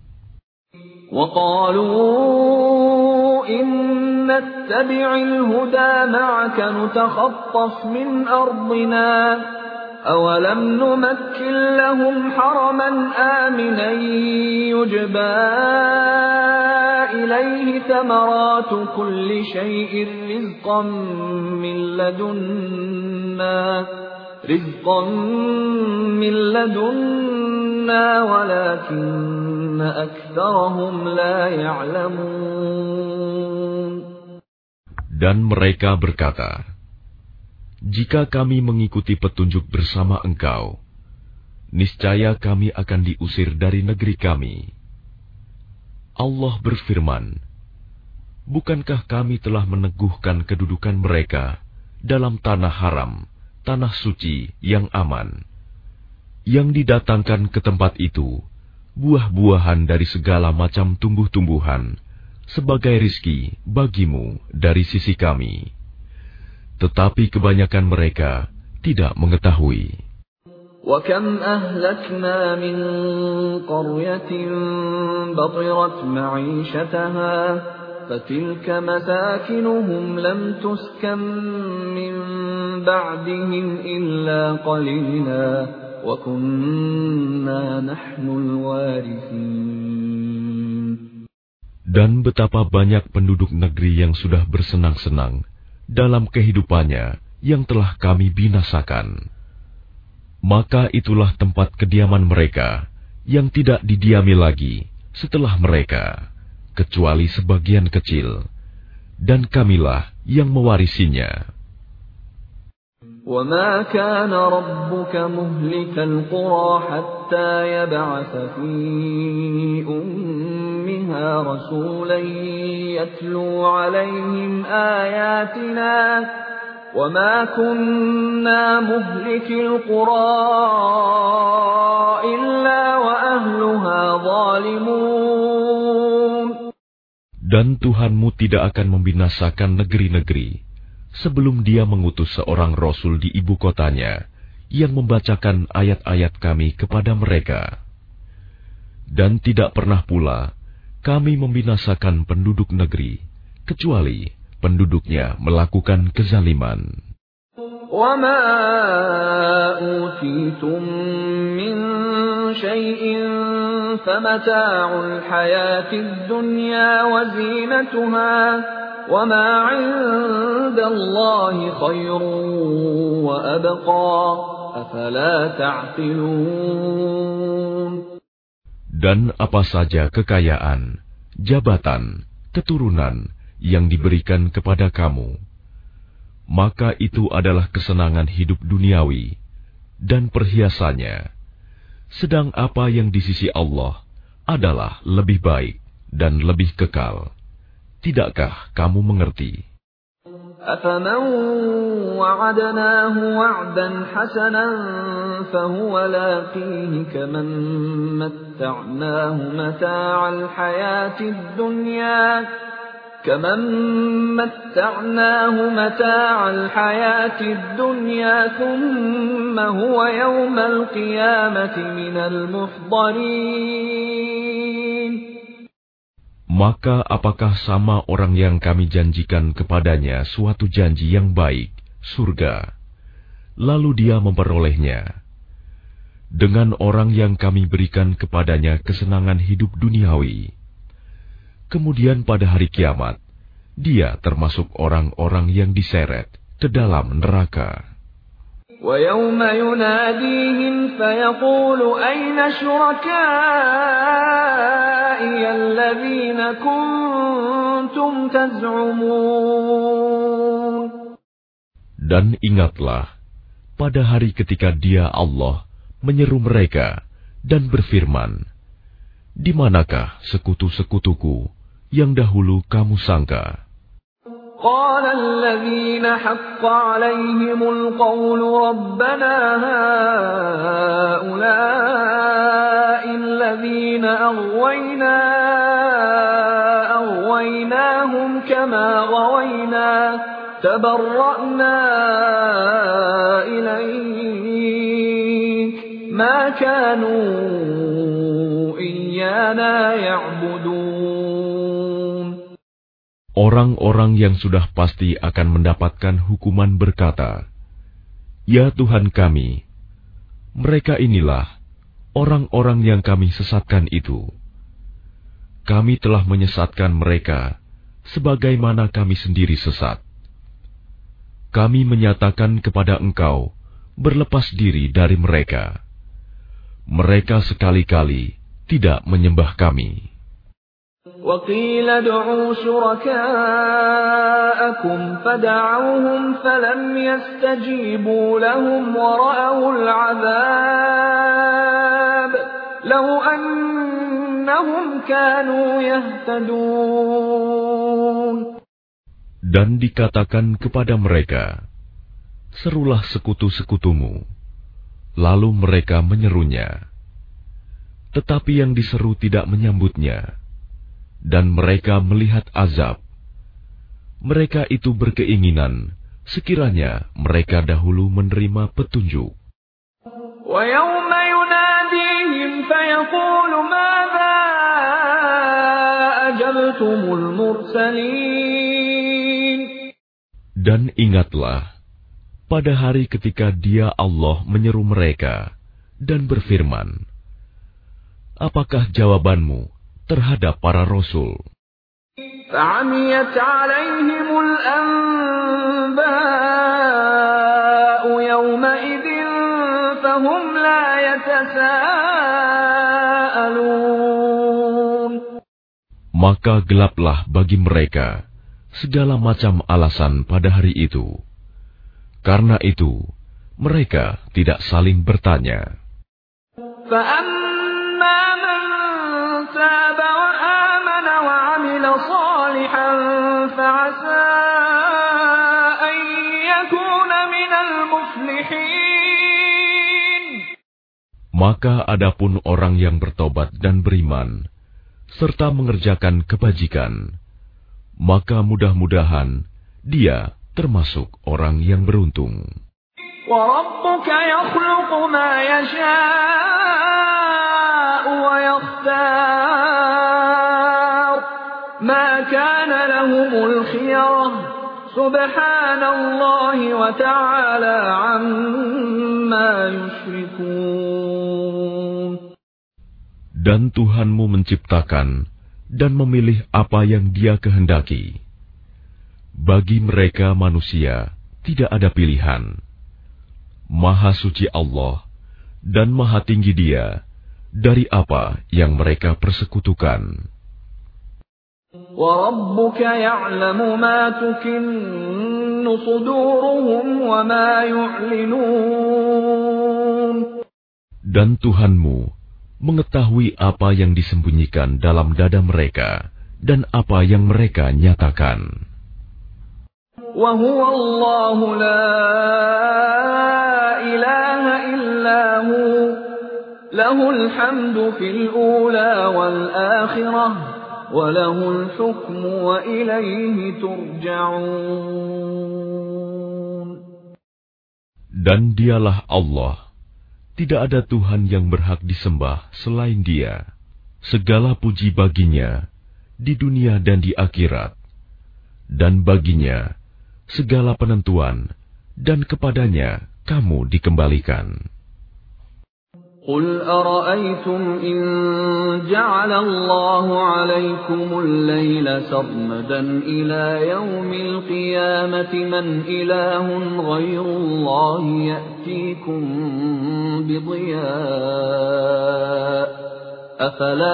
وَقَالُوا إِن نَّتَّبِعِ الْهُدَى مَعَكَ نُتَخَطَّفْ مِنْ أَرْضِنَا أَوَلَمْ نُمَكِّنْ لَهُمْ حَرَمًا آمِنًا يُجْبَى إِلَيْهِ ثَمَرَاتُ كُلِّ شَيْءٍ رِزْقًا مِّن لَّدُنَّا رِزْقًا مِّن لَّدُنَّا وَلَكِنَّ أَكْثَرَهُمْ لَا يَعْلَمُونَ. Dan mereka berkata, jika kami mengikuti petunjuk bersama engkau, niscaya kami akan diusir dari negeri kami. Allah berfirman, bukankah kami telah meneguhkan kedudukan mereka dalam tanah haram, tanah suci yang aman, yang didatangkan ke tempat itu buah-buahan dari segala macam tumbuh-tumbuhan sebagai rizki bagimu dari sisi kami. Tetapi kebanyakan mereka tidak mengetahui. وَكَمْ أَهْلَكْنَا مِنْ قَرْيَةٍ بَطِرَتْ مَعِيشَتَهَا فَتِلْكَ مَسَاكِنُهُمْ لَمْ تُسْكَنْ مِنْ بَعْدِهِمْ إِلَّا قَلِيلًا وَكُنَّا نَحْنُ الْوَارِثِينَ. Dan betapa banyak penduduk negeri yang sudah bersenang-senang dalam kehidupannya yang telah kami binasakan. Maka itulah tempat kediaman mereka yang tidak didiami lagi setelah mereka, kecuali sebagian kecil, dan kamilah yang mewarisinya. وَمَا كَانَ رَبُّكَ مُهْلِكَ الْقُرَى حَتَّى يَبْعَثَ فِي أُمِّهَا رَسُولًا يَتْلُو عَلَيْهِمْ آيَاتِنَا وَمَا كُنَّا مُهْلِكِي الْقُرَى إِلَّا وَأَهْلُهَا ظَالِمُونَ. Dan Tuhanmu tidak akan membinasakan negeri-negeri sebelum Dia mengutus seorang Rasul di ibu kotanya yang membacakan ayat-ayat kami kepada mereka. Dan tidak pernah pula kami membinasakan penduduk negeri, kecuali penduduknya melakukan kezaliman. وَمَا أُوتِيتُم مِّن شَيْءٍ فَمَتَاعُ الْحَيَاةِ الدُّنْيَا وَزِينَتُهَا وَمَا عِندَ اللَّهِ خَيْرٌ وَأَبْقَى أَفَلَا تَعْقِلُونَ. Dan apa saja kekayaan, jabatan, keturunan yang diberikan kepada kamu, maka itu adalah kesenangan hidup duniawi dan perhiasannya. Sedang apa yang di sisi Allah adalah lebih baik dan lebih kekal. Tidakkah kamu mengerti? أَفَمَنْ وَعَدْنَاهُ وَعْدًا حَسَنًا فَهُوَ لَاقِيهِ كَمَنْ مَتَّعْنَاهُ مَتَاعَ الْحَيَاةِ الدُّنْيَا كَمَنْ مَتَّعْنَاهُ مَتَاعَ الْحَيَاةِ الدُّنْيَا ثُمَّ هُوَ يَوْمَ الْقِيَامَةِ مِنَ الْمُحْضَرِينَ. Maka apakah sama orang yang kami janjikan kepadanya suatu janji yang baik, surga, lalu dia memperolehnya, dengan orang yang kami berikan kepadanya kesenangan hidup duniawi, kemudian pada hari kiamat, dia termasuk orang-orang yang diseret ke dalam neraka. وَيَوْمَ يُنَادِيهِمْ فَيَقُولُ أَيْنَ شُرَكَائِيَ الَّذِينَ كُنتُمْ تَزْعُمُونَ. Dan ingatlah, pada hari ketika Dia Allah menyeru mereka dan berfirman, di manakah sekutu-sekutuku yang dahulu kamu sangka? قال الذين حق عليهم القول ربنا هؤلاء الذين أغوينا أغويناهم كما غوينا تبرأنا إليك ما كانوا إيانا يعبدون. Orang-orang yang sudah pasti akan mendapatkan hukuman berkata, "Ya Tuhan kami, mereka inilah orang-orang yang kami sesatkan itu. Kami telah menyesatkan mereka sebagaimana kami sendiri sesat. Kami menyatakan kepada Engkau berlepas diri dari mereka. Mereka sekali-kali tidak menyembah kami." وَقِيلَ ادْعُوا شُرَكَاءَكُمْ فَدَعَوْهُمْ فَلَمْ يَسْتَجِيبُوا لَهُمْ وَرَأَوُا الْعَذَابَ لَوْ أَنَّهُمْ كَانُوا يَهْتَدُونَ. Dan dikatakan kepada mereka, serulah sekutu-sekutumu. Lalu mereka menyerunya. Tetapi yang diseru tidak menyambutnya. Dan mereka melihat azab. Mereka itu berkeinginan sekiranya mereka dahulu menerima petunjuk. وَيَوْمَ يُنَادِيهِمْ فَيَقُولُ مَاذَا أَجَبْتُمُ الْمُرْسَلِينَ. Dan ingatlah, pada hari ketika Dia Allah menyeru mereka dan berfirman, apakah jawabanmu terhadap para rasul? فَعَمِيَتْ عَلَيْهِمُ الْأَنْبَاءُ يَوْمَئِذٍ فَهُمْ لَا يَتَسَاءَلُونَ. Maka gelaplah bagi mereka segala macam alasan pada hari itu. Karena itu, mereka tidak saling bertanya. فَأَمَّا مَنْ تَابَ وَآمَنَ وَعَمِلَ صَالِحًا فَعَسَىٰ أَن يَكُونَ مِنَ الْمُفْلِحِينَ. Maka adapun orang yang bertobat dan beriman, serta mengerjakan kebajikan, maka mudah-mudahan dia termasuk orang yang beruntung. وَرَبُّكَ يَخْلُقُ مَا يَشَاءُ وَيَخْتَارُ مَا كَانَ لَهُمُ الْخِيَرَةُ سُبْحَانَ اللَّهِ وَتَعَالَى عَمَّا يُشْرِكُونَ. Dan Tuhanmu menciptakan dan memilih apa yang Dia kehendaki. Bagi mereka manusia tidak ada pilihan. Maha suci Allah dan maha tinggi Dia dari apa yang mereka persekutukan. وَرَبُّكَ يَعْلَمُ مَا تُكِنُّ صُدُورُهُمْ وَمَا يُعْلِنُونَ. Dan Tuhanmu mengetahui apa yang disembunyikan dalam dada mereka dan apa yang mereka nyatakan. وَهُوَ اللَّهُ لَا إِلَٰهَ إِلَّا هُوَ لَهُ الْحَمْدُ فِي الْأُولَىٰ وَالْآخِرَةِ وَلَهُ الْحُكْمُ وَإِلَيْهِ تُرْجَعُونَ. Dan Dialah Allah, tidak ada Tuhan yang berhak disembah selain Dia. Segala puji baginya, di dunia dan di akhirat, dan baginya segala penentuan, dan kepadanya kamu dikembalikan. قل أرأيتم إن جعل الله عليكم الليل سرمدا إلى يوم القيامة من إله غير الله يأتيكم بضياء أفلا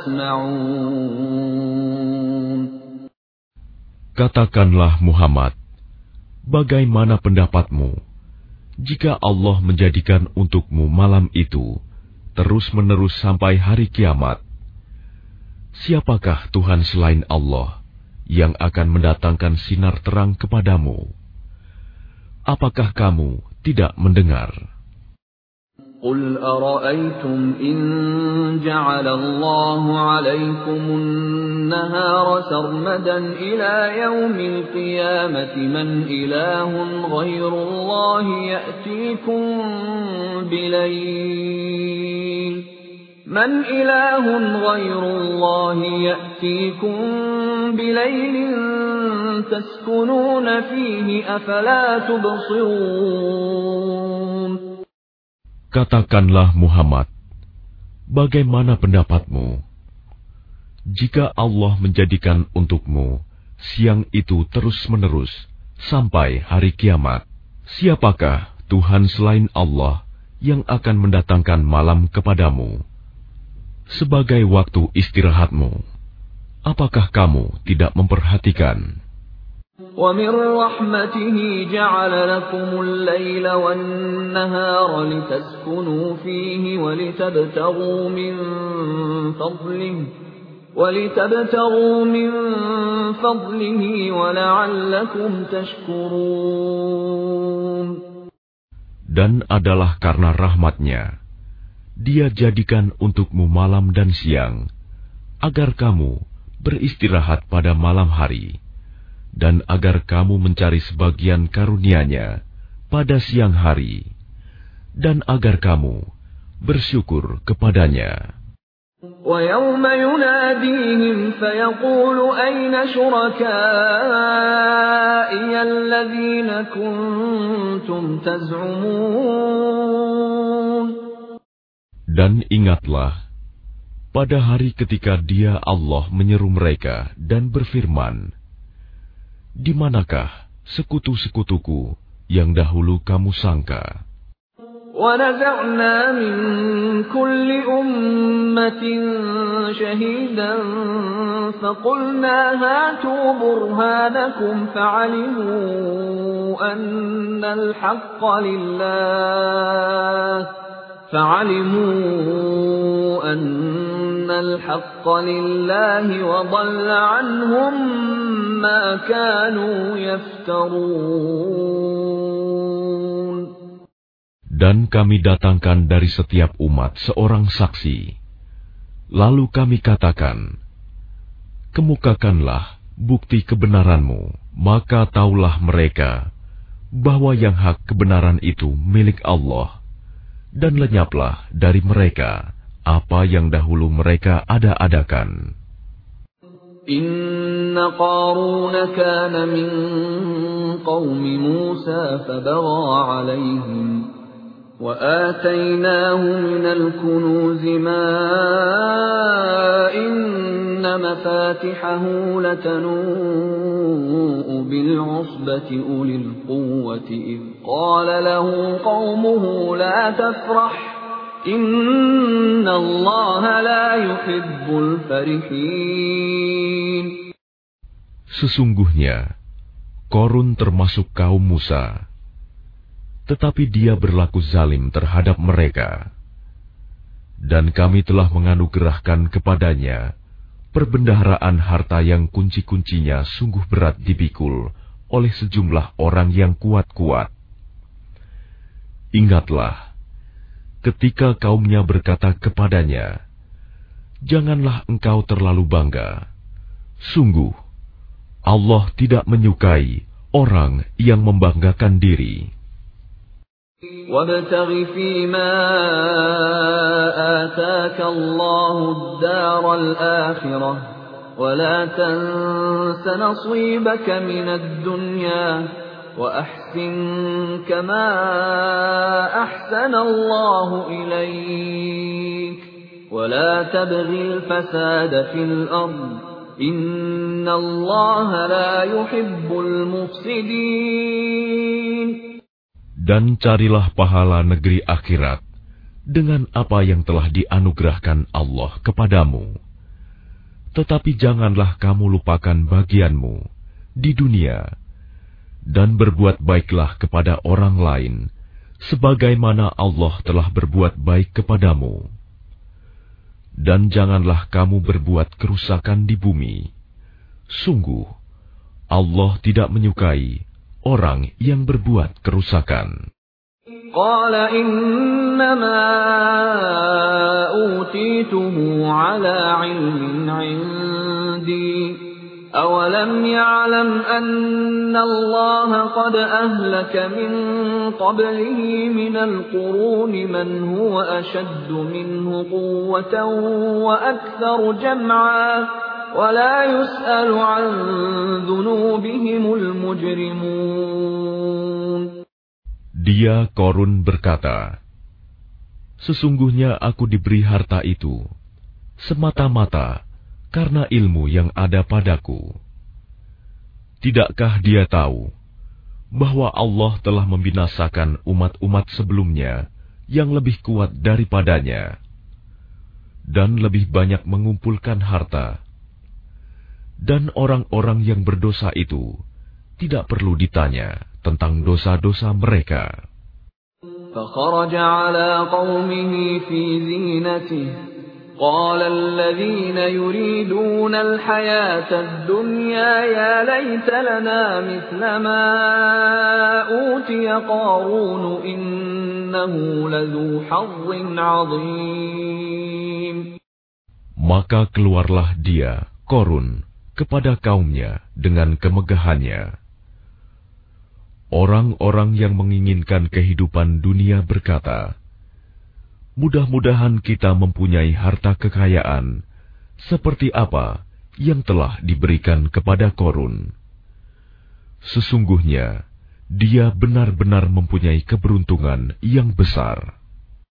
تسمعون. Katakanlah Muhammad, bagaimana pendapatmu jika Allah menjadikan untukmu malam itu terus-menerus sampai hari kiamat? Siapakah Tuhan selain Allah yang akan mendatangkan sinar terang kepadamu? Apakah kamu tidak mendengar? قل أرأيتم إن جعل الله عليكم النهار سرمدا إلى يوم القيامة من إله غير الله يأتيكم بليل من إله غير الله يأتيكم بليل تسكنون فيه أفلا تبصرون. Katakanlah Muhammad, bagaimana pendapatmu jika Allah menjadikan untukmu siang itu terus-menerus sampai hari kiamat? Siapakah Tuhan selain Allah yang akan mendatangkan malam kepadamu sebagai waktu istirahatmu? Apakah kamu tidak memperhatikan? وَمِنْ رَحْمَتِهِ جَعَلَ لَكُمُ اللَّيْلَ وَالنَّهَارَ لِتَسْكُنُوا فِيهِ وَلِتَبْتَغُوا مِنْ فَضْلِهِ وَلِتَبْتَغُوا مِنْ فَضْلِهِ وَلَعَلَّكُمْ تَشْكُرُونَ. Dan adalah karena rahmat-Nya, Dia jadikan untukmu malam dan siang, agar kamu beristirahat pada malam hari, dan agar kamu mencari sebagian karunia-Nya pada siang hari, dan agar kamu bersyukur kepadanya. وَيَوْمَ يُنَادِيهِمْ فَيَقُولُ أَيْنَ شُرَكَائِيَ الَّذِينَ كُنتُمْ تَزْعُمُونَ. Dan ingatlah pada hari ketika Dia Allah menyeru mereka dan berfirman, di manakah sekutu-sekutuku yang dahulu kamu sangka? وَنَزَعْنَا مِنْ كُلِّ أُمَّةٍ شَهِيدًا فَقُلْنَا هَاتُوا بُرْهَانَكُمْ فَعَلِمُوا أَنَّ الْحَقَّ لِلَّهِ فَعَلِمُوا أَنَّ الْحَقَّ لِلَّهِ وَضَلَّ عَنْهُمْ مَا كَانُوا يَفْتَرُونَ. Dan kami datangkan dari setiap umat seorang saksi. Lalu kami katakan, kemukakanlah bukti kebenaranmu, maka taulah mereka bahwa yang hak kebenaran itu milik Allah, dan lenyaplah dari mereka apa yang dahulu mereka ada-adakan. Inna Qarun kana min qaumi Musa fabagha alaihim wa atainahu minal kunuzi ma inna mafatihahu latanu'u bil 'usbati ulil quwwati idh qala lahu qaumuhu la tafrah Inna Allah la yuhibbul farihin. Sesungguhnya Qarun termasuk kaum Musa, tetapi dia berlaku zalim terhadap mereka. Dan kami telah menganugerahkan kepadanya perbendaharaan harta yang kunci-kuncinya sungguh berat dipikul oleh sejumlah orang yang kuat-kuat. Ingatlah ketika kaumnya berkata kepadanya, janganlah engkau terlalu bangga. Sungguh, Allah tidak menyukai orang yang membanggakan diri. وَابْتَغِ فِيمَا آتَاكَ اللَّهُ الدَّارَ الْآخِرَةَ ولا تنس نصيبك من الدنيا وأحسن كما أحسن الله إليك ولا تبغ الفساد في الأرض إن الله لا يحب المفسدين. Dan carilah pahala negeri akhirat dengan apa yang telah dianugerahkan Allah kepadamu. Tetapi janganlah kamu lupakan bagianmu di dunia, dan berbuat baiklah kepada orang lain, sebagaimana Allah telah berbuat baik kepadamu. Dan janganlah kamu berbuat kerusakan di bumi. Sungguh, Allah tidak menyukai orang yang berbuat kerusakan. Qala innama utituhu ala ilmin indi awalam ya'lam anna Allah qad ahlaka min qablihi minal quruni man huwa ashaddu minhu quwwatan wa aktharu jam'a wa la yus'alu 'an dhunubihimul mujrimun. Dia Korun berkata, sesungguhnya aku diberi harta itu semata-mata karena ilmu yang ada padaku. Tidakkah dia tahu bahwa Allah telah membinasakan umat-umat sebelumnya yang lebih kuat daripadanya dan lebih banyak mengumpulkan harta, dan orang-orang yang berdosa itu tidak perlu ditanya tentang dosa-dosa mereka. فخرج على قومه في زينته قال الذين يريدون الحياة الدنيا يا ليت لنا مثل ما أوتي قارون إنه لذو حظ عظيم. Maka keluarlah dia, Korun, kepada kaumnya dengan kemegahannya. Orang-orang yang menginginkan kehidupan dunia berkata, mudah-mudahan kita mempunyai harta kekayaan seperti apa yang telah diberikan kepada Korun. Sesungguhnya dia benar-benar mempunyai keberuntungan yang besar.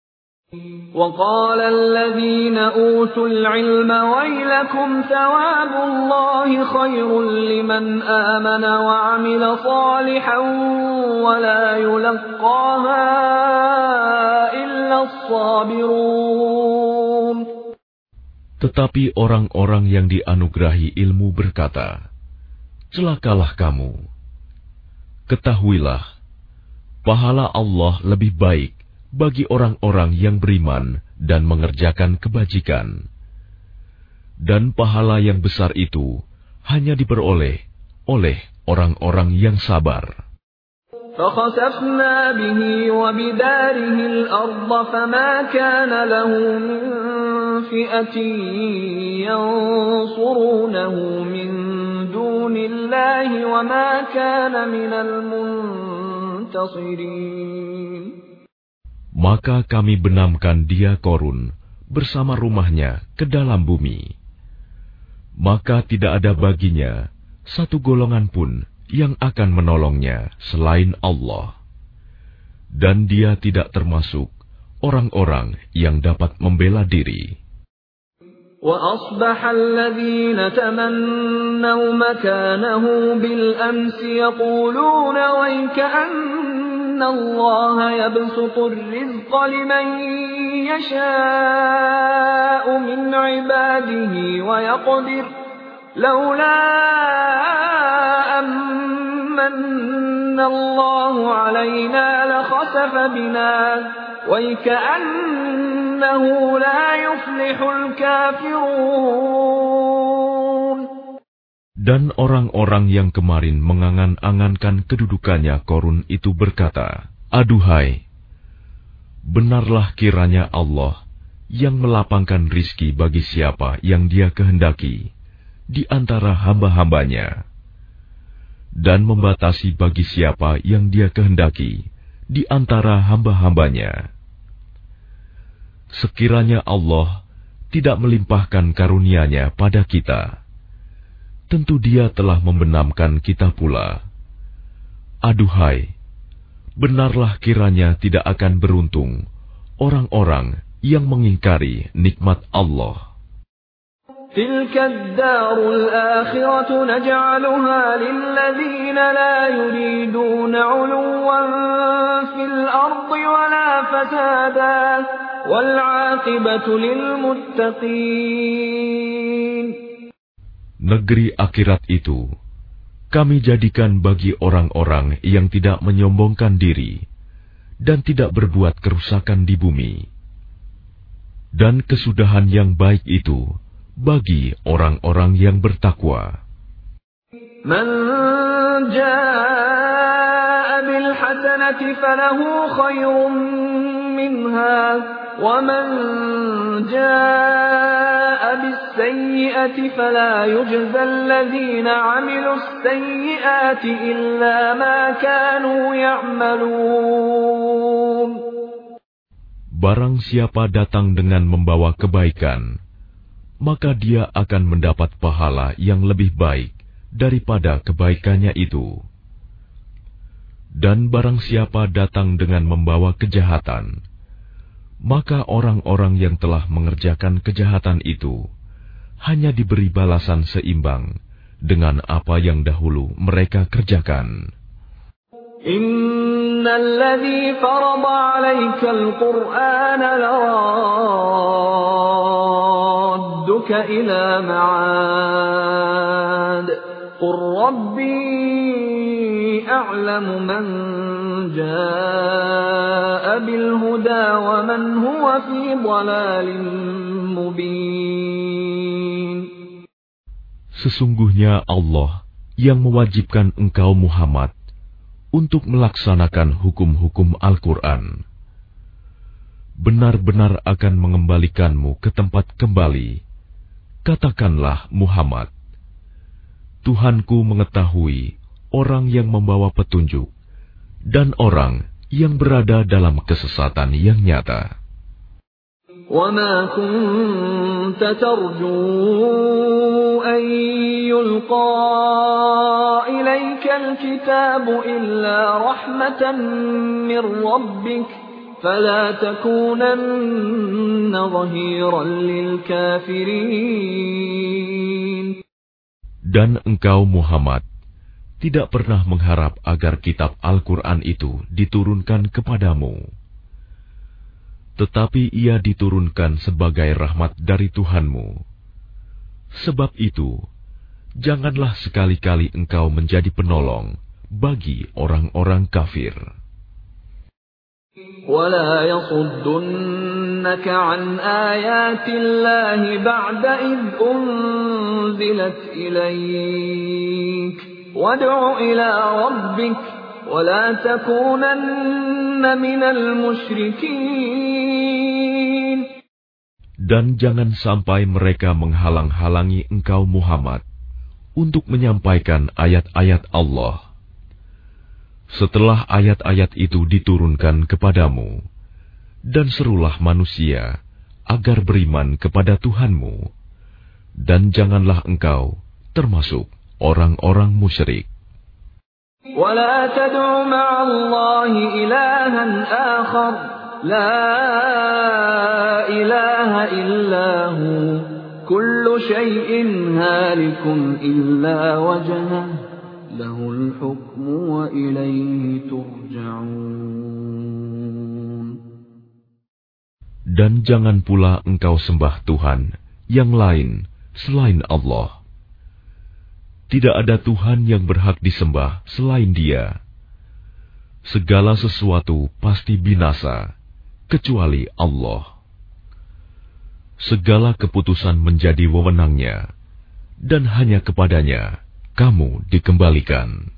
وقال الذين أوتوا العلم ويلكم ثواب الله خير لمن آمن وعمل صالحا ولا يلقاها إلا الصابرون. Tetapi orang-orang yang dianugerahi ilmu berkata, celakalah kamu. Ketahuilah, pahala Allah lebih baik bagi orang-orang yang beriman dan mengerjakan kebajikan. Dan pahala yang besar itu hanya diperoleh oleh orang-orang yang sabar. فَخَسَفْنَا بِهِ وَبِدَارِهِ الْأَرْضَ فَمَا كَانَ لَهُ مِنْ فِئَةٍ يَنْصُرُونَهُ مِنْ دُونِ اللَّهِ وَمَا كَانَ مِنَ الْمُنْتَصِرِينَ. Maka kami benamkan dia Korun bersama rumahnya ke dalam bumi. Maka tidak ada baginya satu golongan pun yang akan menolongnya selain Allah. Dan dia tidak termasuk orang-orang yang dapat membela diri. وَأَصْبَحَ الَّذِينَ تَمَنَّوْا مَكَانَهُ بِالْأَمْسِ يَقُولُونَ وَيْكَأَنَّ اللَّهَ يَبْسُطُ الرِّزْقَ لِمَن يَشَاءُ مِنْ عِبَادِهِ وَيَقْدِرُ لَوْلَا أَمَّنَّ اللَّهُ عَلَيْنَا لَخَسَفَ بِنَا وَيْكَأَنَّهُ لَا يُفْلِحُ الْكَافِرُونَ. Dan orang-orang yang kemarin mengangan-angankan kedudukannya Korun itu berkata, aduhai, benarlah kiranya Allah yang melapangkan rizki bagi siapa yang dia kehendaki di antara hamba-hambanya, dan membatasi bagi siapa yang dia kehendaki di antara hamba-hambanya. Sekiranya Allah tidak melimpahkan karunia-Nya pada kita, tentu Dia telah membenamkan kita pula. Aduhai, benarlah kiranya tidak akan beruntung orang-orang yang mengingkari nikmat Allah. تلك الدار الآخرة نجعلها للذين لا يريدون علوا في الأرض ولا فسادا والعاقبة للمتقين. Negeri akhirat itu kami jadikan bagi orang-orang yang tidak menyombongkan diri dan tidak berbuat kerusakan di bumi. Dan kesudahan yang baik itu bagi orang-orang yang bertakwa. Man jaa'a bil hasanati falahu khairun minha wa man jaa'a bis sayyi'ati fala yujza alladhina 'amilus sayyi'ati illa ma kanu ya'malun. Barang siapa datang dengan membawa kebaikan, maka dia akan mendapat pahala yang lebih baik daripada kebaikannya itu. Dan barang siapa datang dengan membawa kejahatan, maka orang-orang yang telah mengerjakan kejahatan itu hanya diberi balasan seimbang dengan apa yang dahulu mereka kerjakan. Innal ladzi farada 'alaikal Qur'ana laradduka ila ma'ad. Qur rabbi a'lamu man jaa'a bil huda wa man huwa fi dhalalin mubin. Sesungguhnya Allah yang mewajibkan engkau Muhammad untuk melaksanakan hukum-hukum Al-Quran, benar-benar akan mengembalikanmu ke tempat kembali. Katakanlah Muhammad, Tuhanku mengetahui orang yang membawa petunjuk dan orang yang berada dalam kesesatan yang nyata. وَمَا كُنْتَ تَرْجُو أَنْ يُلْقَى إِلَيْكَ الْكِتَابُ إِلَّا رَحْمَةً مِّنْ رَبِّكَ فَلَا تَكُونَنَّ ظَهِيرًا لِلْكَافِرِينَ. Dan engkau Muhammad tidak pernah mengharap agar kitab Al-Quran itu diturunkan kepadamu. Tetapi ia diturunkan sebagai rahmat dari Tuhanmu. Sebab itu, janganlah sekali-kali engkau menjadi penolong bagi orang-orang kafir. وَلَا يَصُدُّنَّكَ عَنْ آيَاتِ اللَّهِ بَعْدَ إِذْ أُنْزِلَتْ إِلَيْكَ وَادْعُ إِلَى رَبِّكَ وَلَا تَكُونَنَّ مِنَ الْمُشْرِكِينَ. Dan jangan sampai mereka menghalang-halangi engkau Muhammad untuk menyampaikan ayat-ayat Allah. Setelah ayat-ayat itu diturunkan kepadamu, dan serulah manusia agar beriman kepada Tuhanmu, dan janganlah engkau termasuk orang-orang musyrik. وَلَا تَدْعُ مَعَ اللَّهِ إِلَٰهًا آخَرَ لَا إِلَٰهَ إِلَّا هُوَ كُلُّ شَيْءٍ هَالِكٌ إِلَّا وَجْهَهُ لَهُ الْحُكْمُ وَإِلَيْهِ تُرْجَعُونَ. Dan jangan pula engkau sembah Tuhan yang lain selain Allah. Tidak ada Tuhan yang berhak disembah selain Dia. Segala sesuatu pasti binasa, kecuali Allah. Segala keputusan menjadi wewenang-Nya, dan hanya kepadanya kamu dikembalikan.